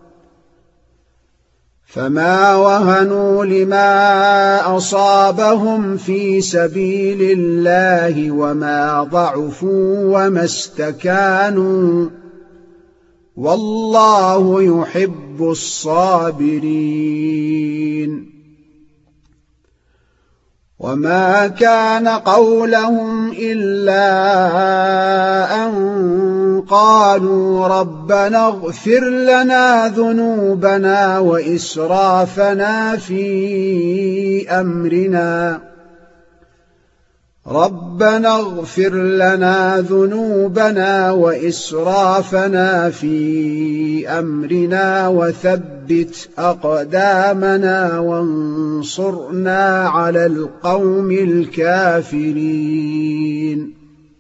فما وهنوا لما أصابهم في سبيل الله وما ضعفوا وما استكانوا والله يحب الصابرين وما كان قولهم إلا أن قالوا ربنا اغفر لنا ذنوبنا وإسرافنا في أمرنا ربنا اغفر لنا ذنوبنا وإسرافنا في أمرنا وثبت أقدامنا وانصرنا على القوم الكافرين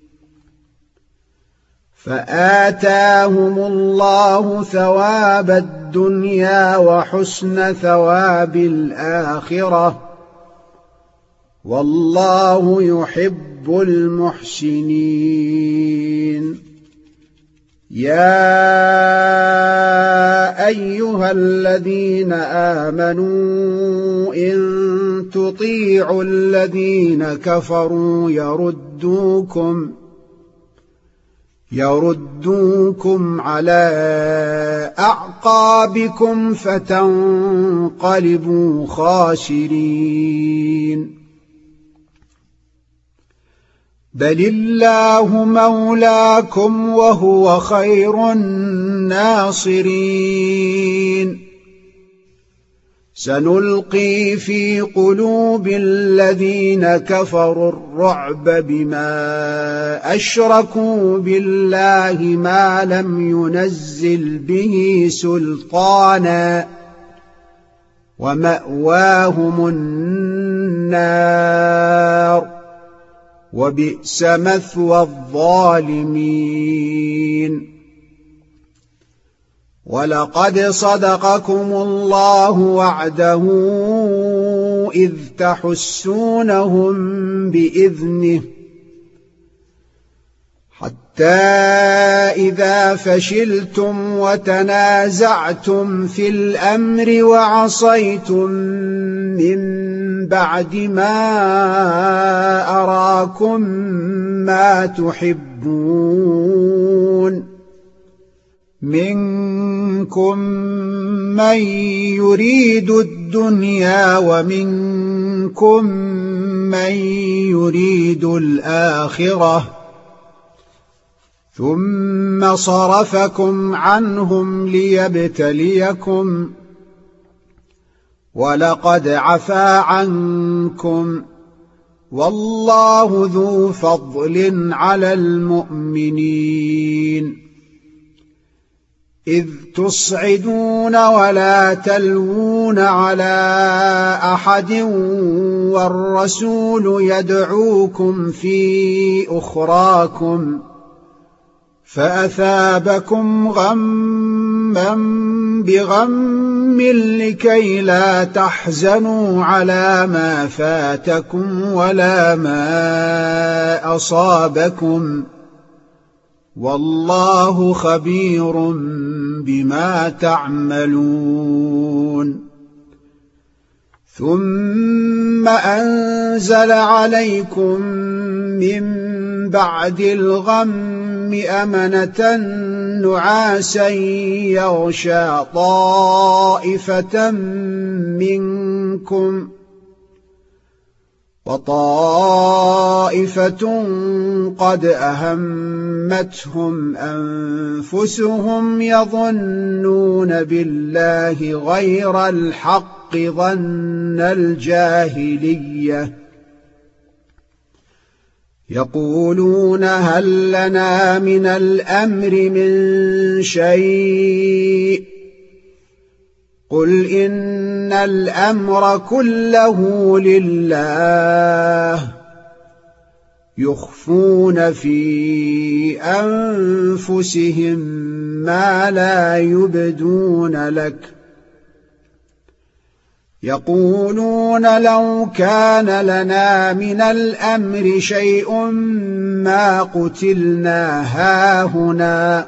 فآتاهم الله ثواب الدنيا وحسن ثواب الآخرة والله يحب المحسنين يا أيها الذين آمنوا إن تطيعوا الذين كفروا يردوكم يردوكم على أعقابكم فتنقلبوا خاسرين بل الله مولاكم وهو خير الناصرين سنلقي في قلوب الذين كفروا الرعب بما أشركوا بالله ما لم ينزل به سلطانا ومأواهم النار وبئس مثوى الظالمين ولقد صدقكم الله وعده إذ تحسونهم بإذنه حتى إذا فشلتم وتنازعتم في الأمر وعصيتم من بعد ما أراكم ما تحبون منكم من يريد الدنيا ومنكم من يريد الآخرة ثم صرفكم عنهم ليبتليكم ولقد عفا عنكم والله ذو فضل على المؤمنين إذ تصعدون ولا تلوون على أحد والرسول يدعوكم في أخراكم فأثابكم غما بغم لكي لا تحزنوا على ما فاتكم ولا ما أصابكم والله خبير بما تعملون ثم أنزل عليكم من بعد الغم أمنة نعاسا يغشى طائفة منكم وطائفة قد أهمتهم أنفسهم يظنون بالله غير الحق ظن الجاهلية يقولون هل لنا من الأمر من شيء قل إن الأمر كله لله يخفون في أنفسهم ما لا يبدون لك يقولون لو كان لنا من الأمر شيء ما قتلنا هاهنا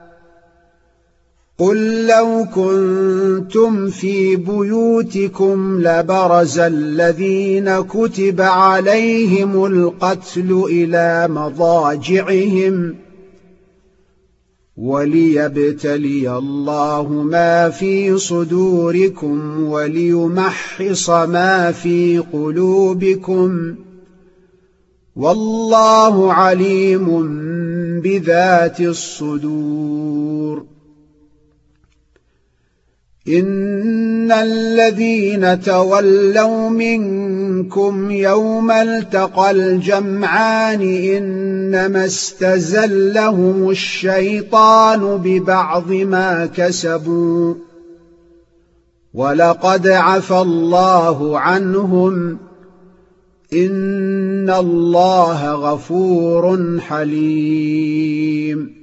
قل لو كنتم في بيوتكم لبرز الذين كتب عليهم القتل إلى مضاجعهم وليبتلي الله ما في صدوركم وليمحص ما في قلوبكم والله عليم بذات الصدور إن الذين تولوا منكم يوم التقى الجمعان إنما استزلهم الشيطان ببعض ما كسبوا ولقد عفى الله عنهم إن الله غفور حليم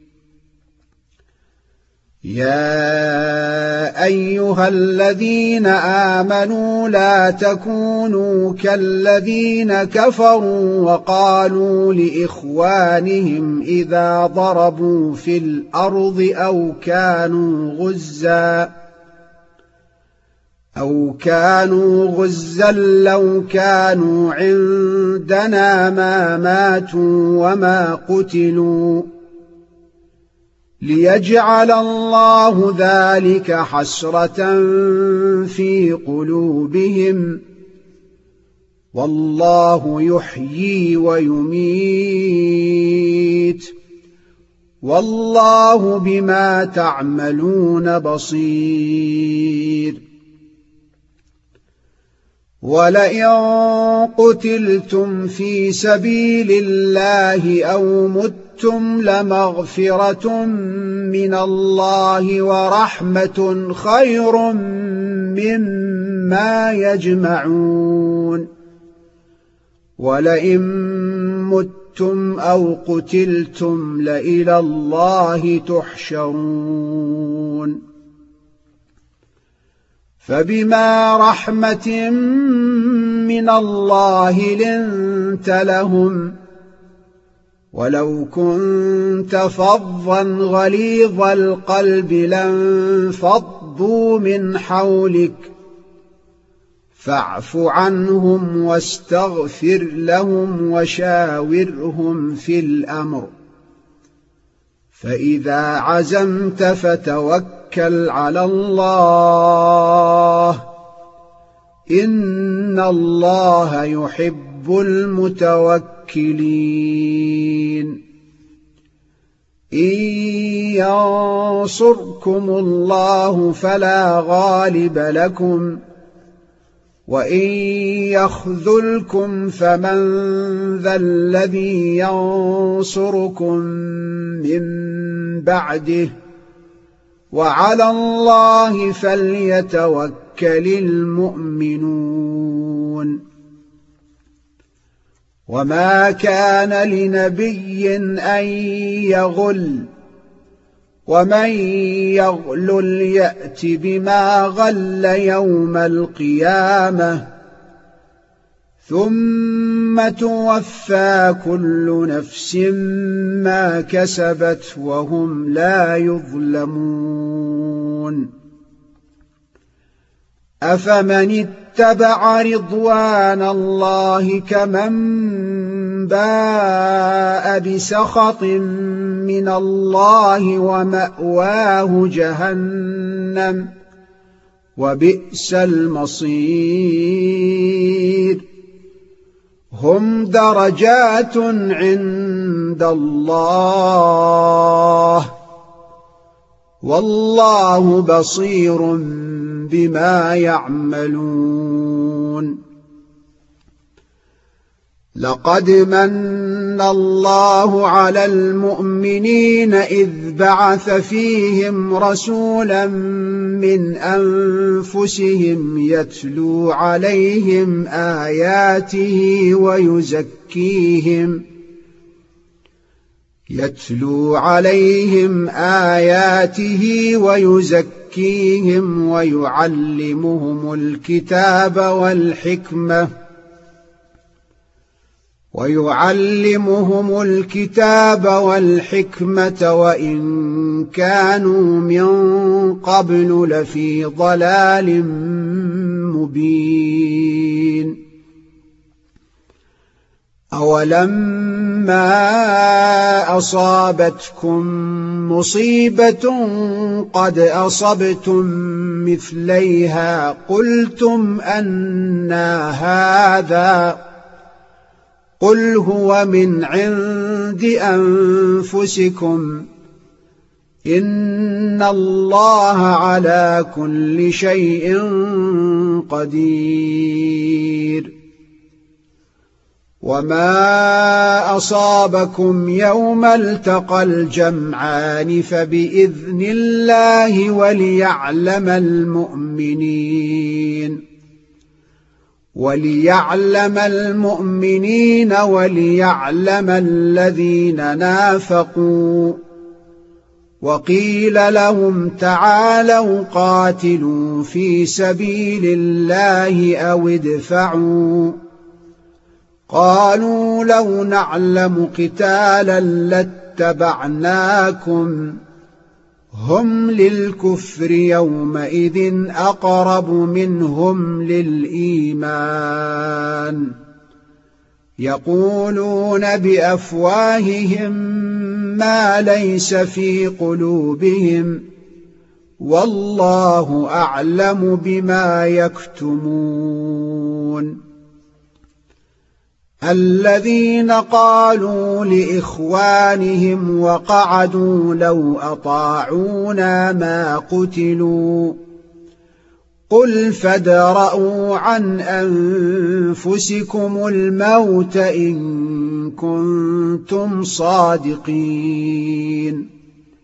يا أيها الذين آمنوا لا تكونوا كالذين كفروا وقالوا لإخوانهم إذا ضربوا في الأرض أو كانوا غزا أو كانوا غزا لو كانوا عندنا ما ماتوا وما قتلوا ليجعل الله ذلك حسرة في قلوبهم والله يحيي ويميت والله بما تعملون بصير ولئن قتلتم في سبيل الله أو متم لمغفرة من الله ورحمة خير مما يجمعون ولئن متم أو قتلتم لإلى الله تحشرون فبما رحمة من الله لنت لهم ولو كنت فظا غليظ القلب لانفضوا من حولك فاعف عنهم واستغفر لهم وشاورهم في الأمر فإذا عزمت فتوكل على الله إن الله يحب المتوكلين إن ينصركم الله فلا غالب لكم وإن يخذلكم فمن ذا الذي ينصركم من بعده وعلى الله فليتوكل المؤمنون وما كان لنبي أن يغل ومن يغلل يأت بما غل يوم القيامة ثم توفى كل نفس ما كسبت وهم لا يظلمون أفمن اتبع رضوان الله كمن باء بسخط من الله ومأواه جهنم وبئس المصير هم درجات عند الله والله بصير بما يعملون لقد من الله على المؤمنين إذ بعث فيهم رسولا من أنفسهم يتلو عليهم آياته ويزكيهم يتلو عليهم آياته ويزكيهم ويعلمهم الكتاب والحكمة ويعلمهم الكتاب والحكمة وإن كانوا من قبل لفي ضلال مبين أولما أصابتكم مصيبة قد أصبتم مثليها قلتم أنى هذا قل هو من عند أنفسكم إن الله على كل شيء قدير وما أصابكم يوم التقى الجمعان فبإذن الله وليعلم المؤمنين وليعلم المؤمنين وليعلم الذين نافقوا وقيل لهم تعالوا قاتلوا في سبيل الله أو ادفعوا قالوا لو نعلم قتالا لاتبعناكم هم للكفر يومئذ أقرب منهم للإيمان يقولون بأفواههم ما ليس في قلوبهم والله أعلم بما يكتمون الذين قالوا لإخوانهم وقعدوا لو أطاعونا ما قتلوا قل فادرءوا عن أنفسكم الموت إن كنتم صادقين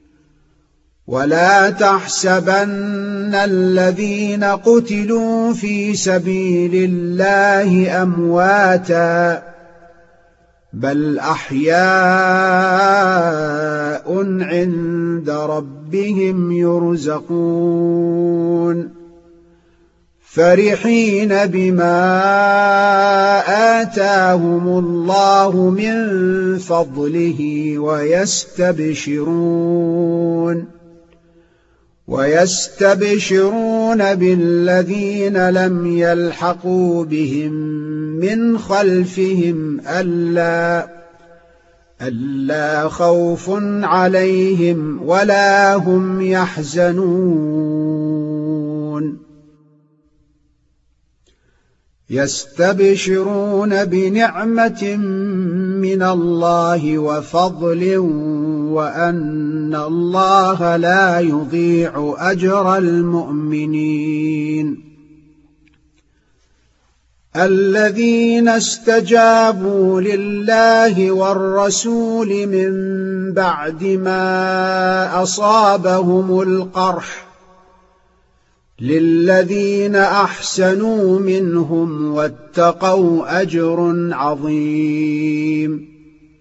ولا تحسبن الذين قتلوا في سبيل الله أمواتا بل أحياء عند ربهم يرزقون فرحين بما آتاهم الله من فضله ويستبشرون ويستبشرون بالذين لم يلحقوا بهم من خلفهم ألا ألا خوف عليهم ولا هم يحزنون يستبشرون بنعمة من الله وفضل وأن الله لا يضيع أجر المؤمنين الذين استجابوا لله والرسول من بعد ما أصابهم القرح للذين أحسنوا منهم واتقوا أجر عظيم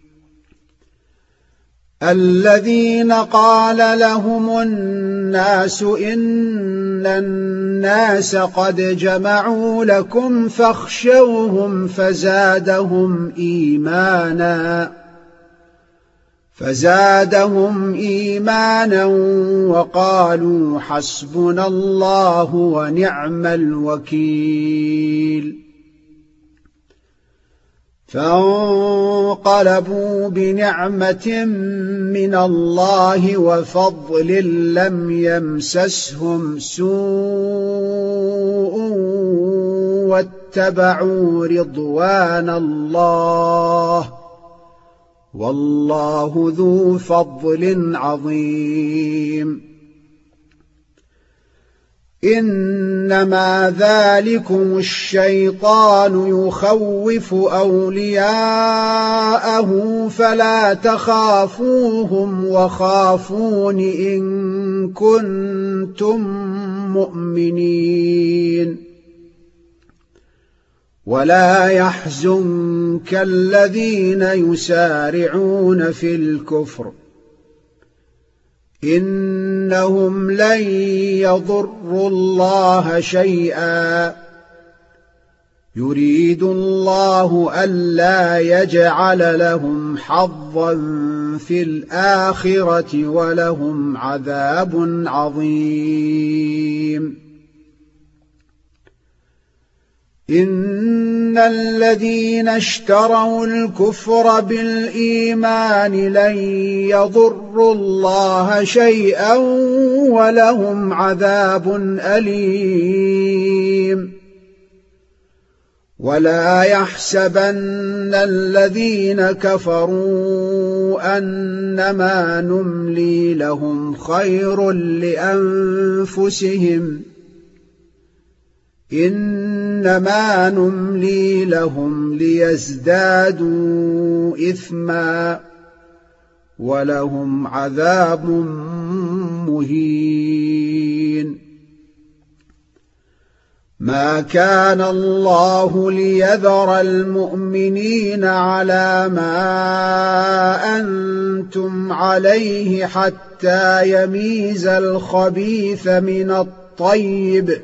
الذين قال لهم الناس إن الناس قد جمعوا لكم فاخشوهم فزادهم إيمانا فزادهم إيمانا وقالوا حسبنا الله ونعم الوكيل فانقلبوا بنعمة من الله وفضل لم يمسسهم سوء واتبعوا رضوان الله والله ذو فضل عظيم إنما ذلكم الشيطان يخوف أولياءه فلا تخافوهم وخافون إن كنتم مؤمنين ولا يحزنك الذين يسارعون في الكفر إنهم لن يضروا الله شيئا يريد الله ألا يجعل لهم حظا في الآخرة ولهم عذاب عظيم إن الذين اشتروا الكفر بالإيمان لن يضروا الله شيئا ولهم عذاب أليم ولا يحسبن الذين كفروا أنما نملي لهم خير لأنفسهم إنما نملي لهم ليزدادوا إثما ولهم عذاب مهين. ما كان الله ليذر المؤمنين على ما أنتم عليه حتى يميز الخبيث من الطيب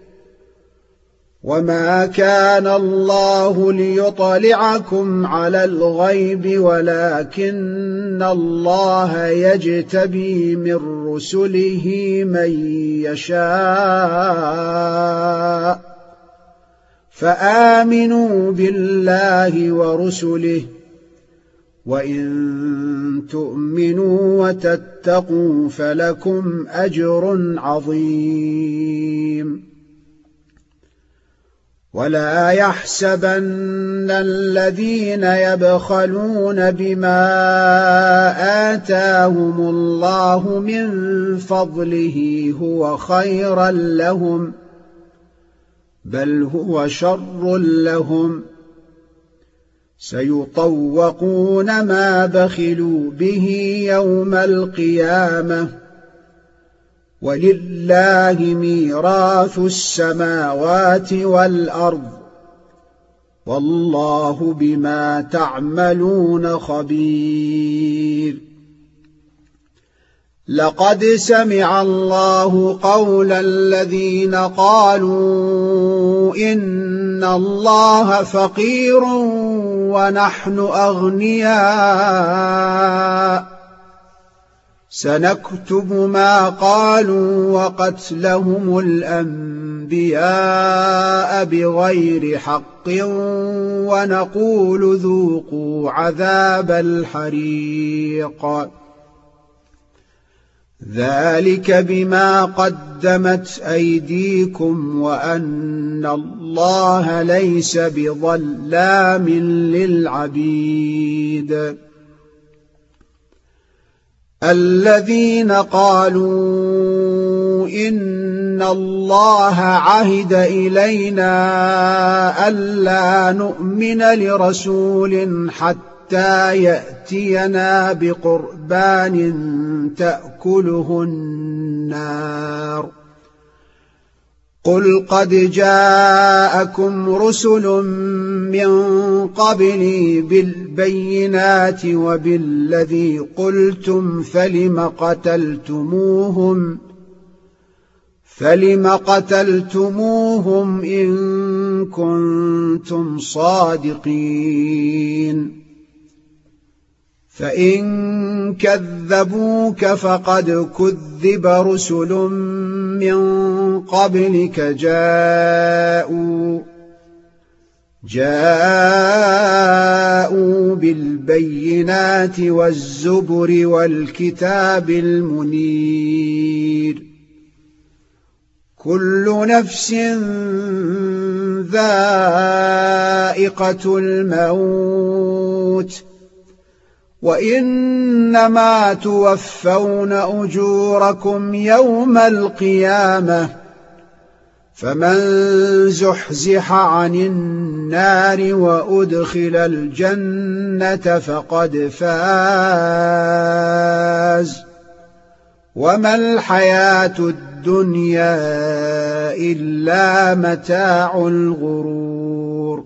وما كان الله ليطلعكم على الغيب ولكن الله يجتبي من رسله من يشاء فآمنوا بالله ورسله وإن تؤمنوا وتتقوا فلكم أجر عظيم. ولا يحسبن الذين يبخلون بما آتاهم الله من فضله هو خيرا لهم بل هو شر لهم سيطوقون ما بخلوا به يوم القيامة ولله ميراث السماوات والأرض والله بما تعملون خبير. لقد سمع الله قول الذين قالوا إن الله فقير ونحن أغنياء سنكتب ما قالوا وقتلهم الأنبياء بغير حق ونقول ذوقوا عذاب الحريق ذلك بما قدمت أيديكم وأن الله ليس بظلام للعبيد. الذين قالوا إن الله عهد إلينا ألا نؤمن لرسول حتى يأتينا بقربان تأكله النار قل قد جاءكم رسل من قبلي بالبينات وبالذي قلتم فلم قتلتموهم فلم قتلتموهم إن كنتم صادقين فإن كذبوك فقد كذب رسل من قبلك جاءوا جاءوا بالبينات والزبر والكتاب المنير كل نفس ذائقة الموت وإنما توفون أجوركم يوم القيامة فمن زحزح عن النار وأدخل الجنة فقد فاز وما الحياة الدنيا إلا متاع الغرور.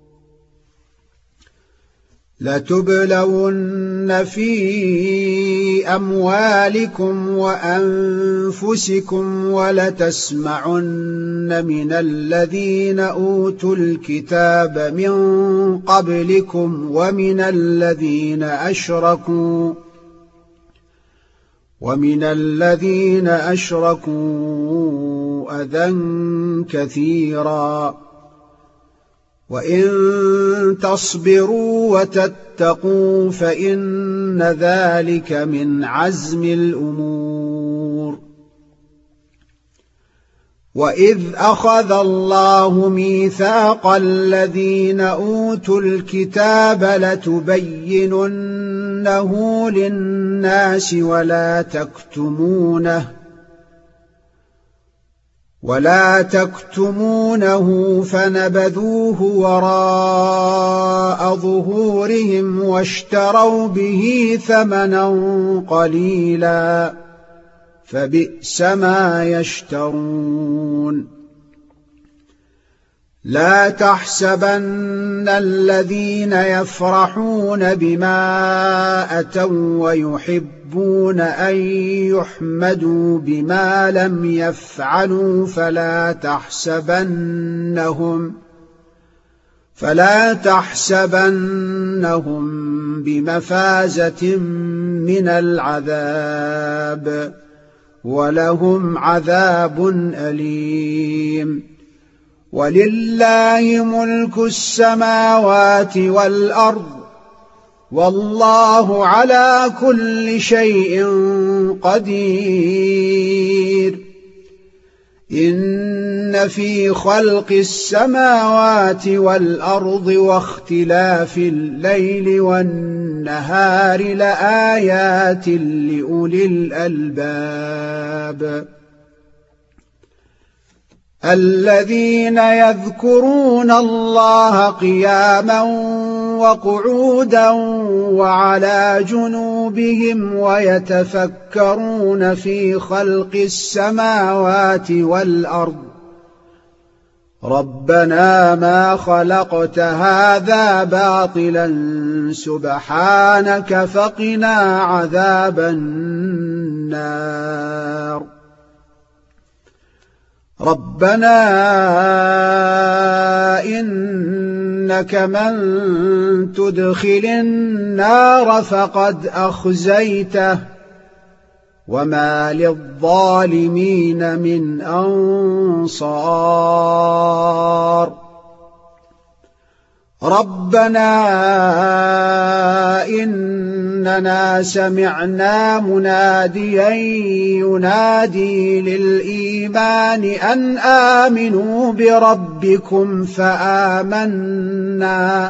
لتبلون في أموالكم وأنفسكم ولتسمعن من الذين أوتوا الكتاب من قبلكم ومن الذين أشركوا ومن الذين أشركوا أذى كثيرا وإن تصبروا وتتقوا فإن ذلك من عزم الأمور. وإذ أخذ الله ميثاق الذين أوتوا الكتاب لتبيننه للناس ولا تكتمونه ولا تكتمونه فنبذوه وراء ظهورهم واشتروا به ثمنا قليلا فبئس ما يشترون لا تحسبن الذين يفرحون بما أتوا ويحبون أن يحمدوا بما لم يفعلوا فلا تحسبنهم فلا تحسبنهم بمفازة من العذاب ولهم عذاب أليم ولله ملك السماوات والأرض والله على كل شيء قدير إن في خلق السماوات والأرض واختلاف الليل والنهار لآيات لأولي الألباب الذين يذكرون الله قياما وقعودا وعلى جنوبهم ويتفكرون في خلق السماوات والأرض ربنا ما خلقت هذا باطلا سبحانك فقنا عذاب النار ربنا إنك من تدخل النار فقد أخزيته وما للظالمين من أنصار ربنا إننا سمعنا مناديا ينادي للإيمان أن آمنوا بربكم فآمنا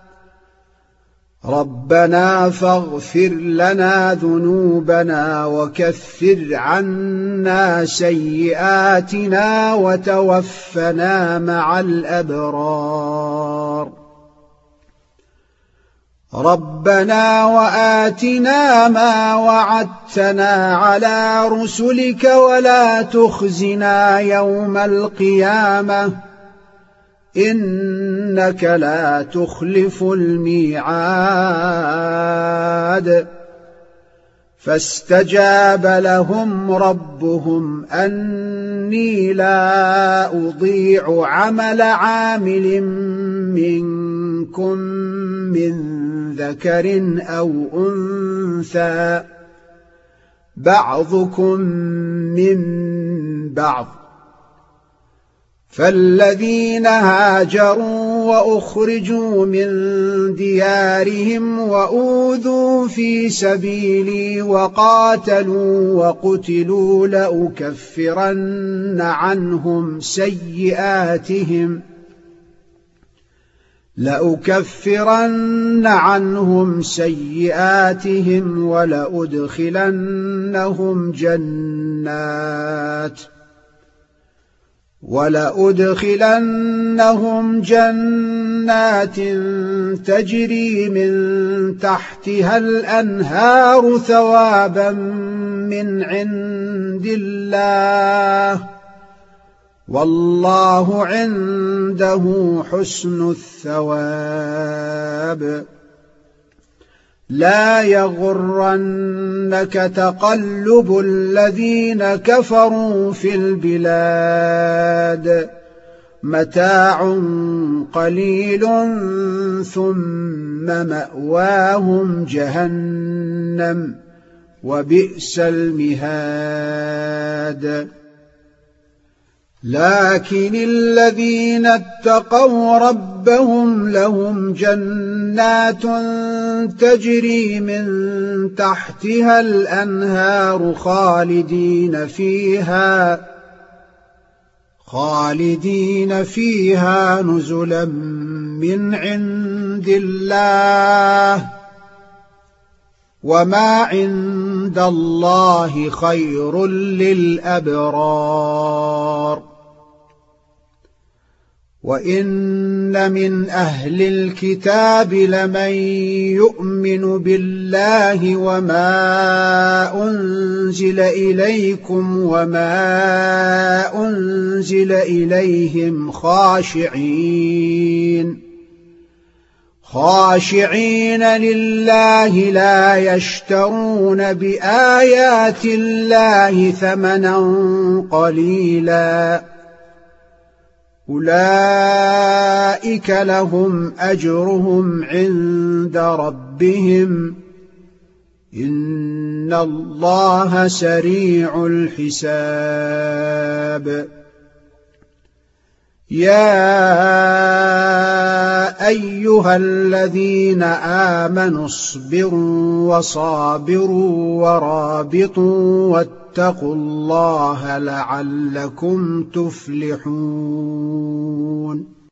ربنا فاغفر لنا ذنوبنا وكفر عنا سيئاتنا وتوفنا مع الأبرار ربنا وآتنا ما وعدتنا على رسلك ولا تخزنا يوم القيامة إنك لا تخلف الميعاد فاستجاب لهم ربهم أني لا أضيع عمل عامل منكم من ذكر أو أنثى بعضكم من بعض فالذين هاجروا وأخرجوا من ديارهم وأوذوا في سبيلي وقاتلوا وقتلوا لأكفرن عنهم سيئاتهم لأكفرن عنهم سيئاتهم ولأدخلنهم جنات ولأدخلنهم جنات تجري من تحتها الأنهار ثوابا من عند الله والله عنده حسن الثواب لا يغرنك تقلب الذين كفروا في البلاد متاع قليل ثم مأواهم جهنم وبئس المهاد لكن الذين اتقوا ربهم لهم جنات تجري من تحتها الأنهار خالدين فيها خالدين فيها نزلا من عند الله وما عند الله خير للأبرار وإن من أهل الكتاب لمن يؤمن بالله وما أنزل إليكم وما أنزل إليهم خاشعين خاشعين لله لا يشترون بآيات الله ثمنا قليلا أولئك لهم أجرهم عند ربهم إن الله سريع الحساب يا أيها الذين آمنوا اصبروا وصابروا ورابطوا واتقوا الله لعلكم تفلحون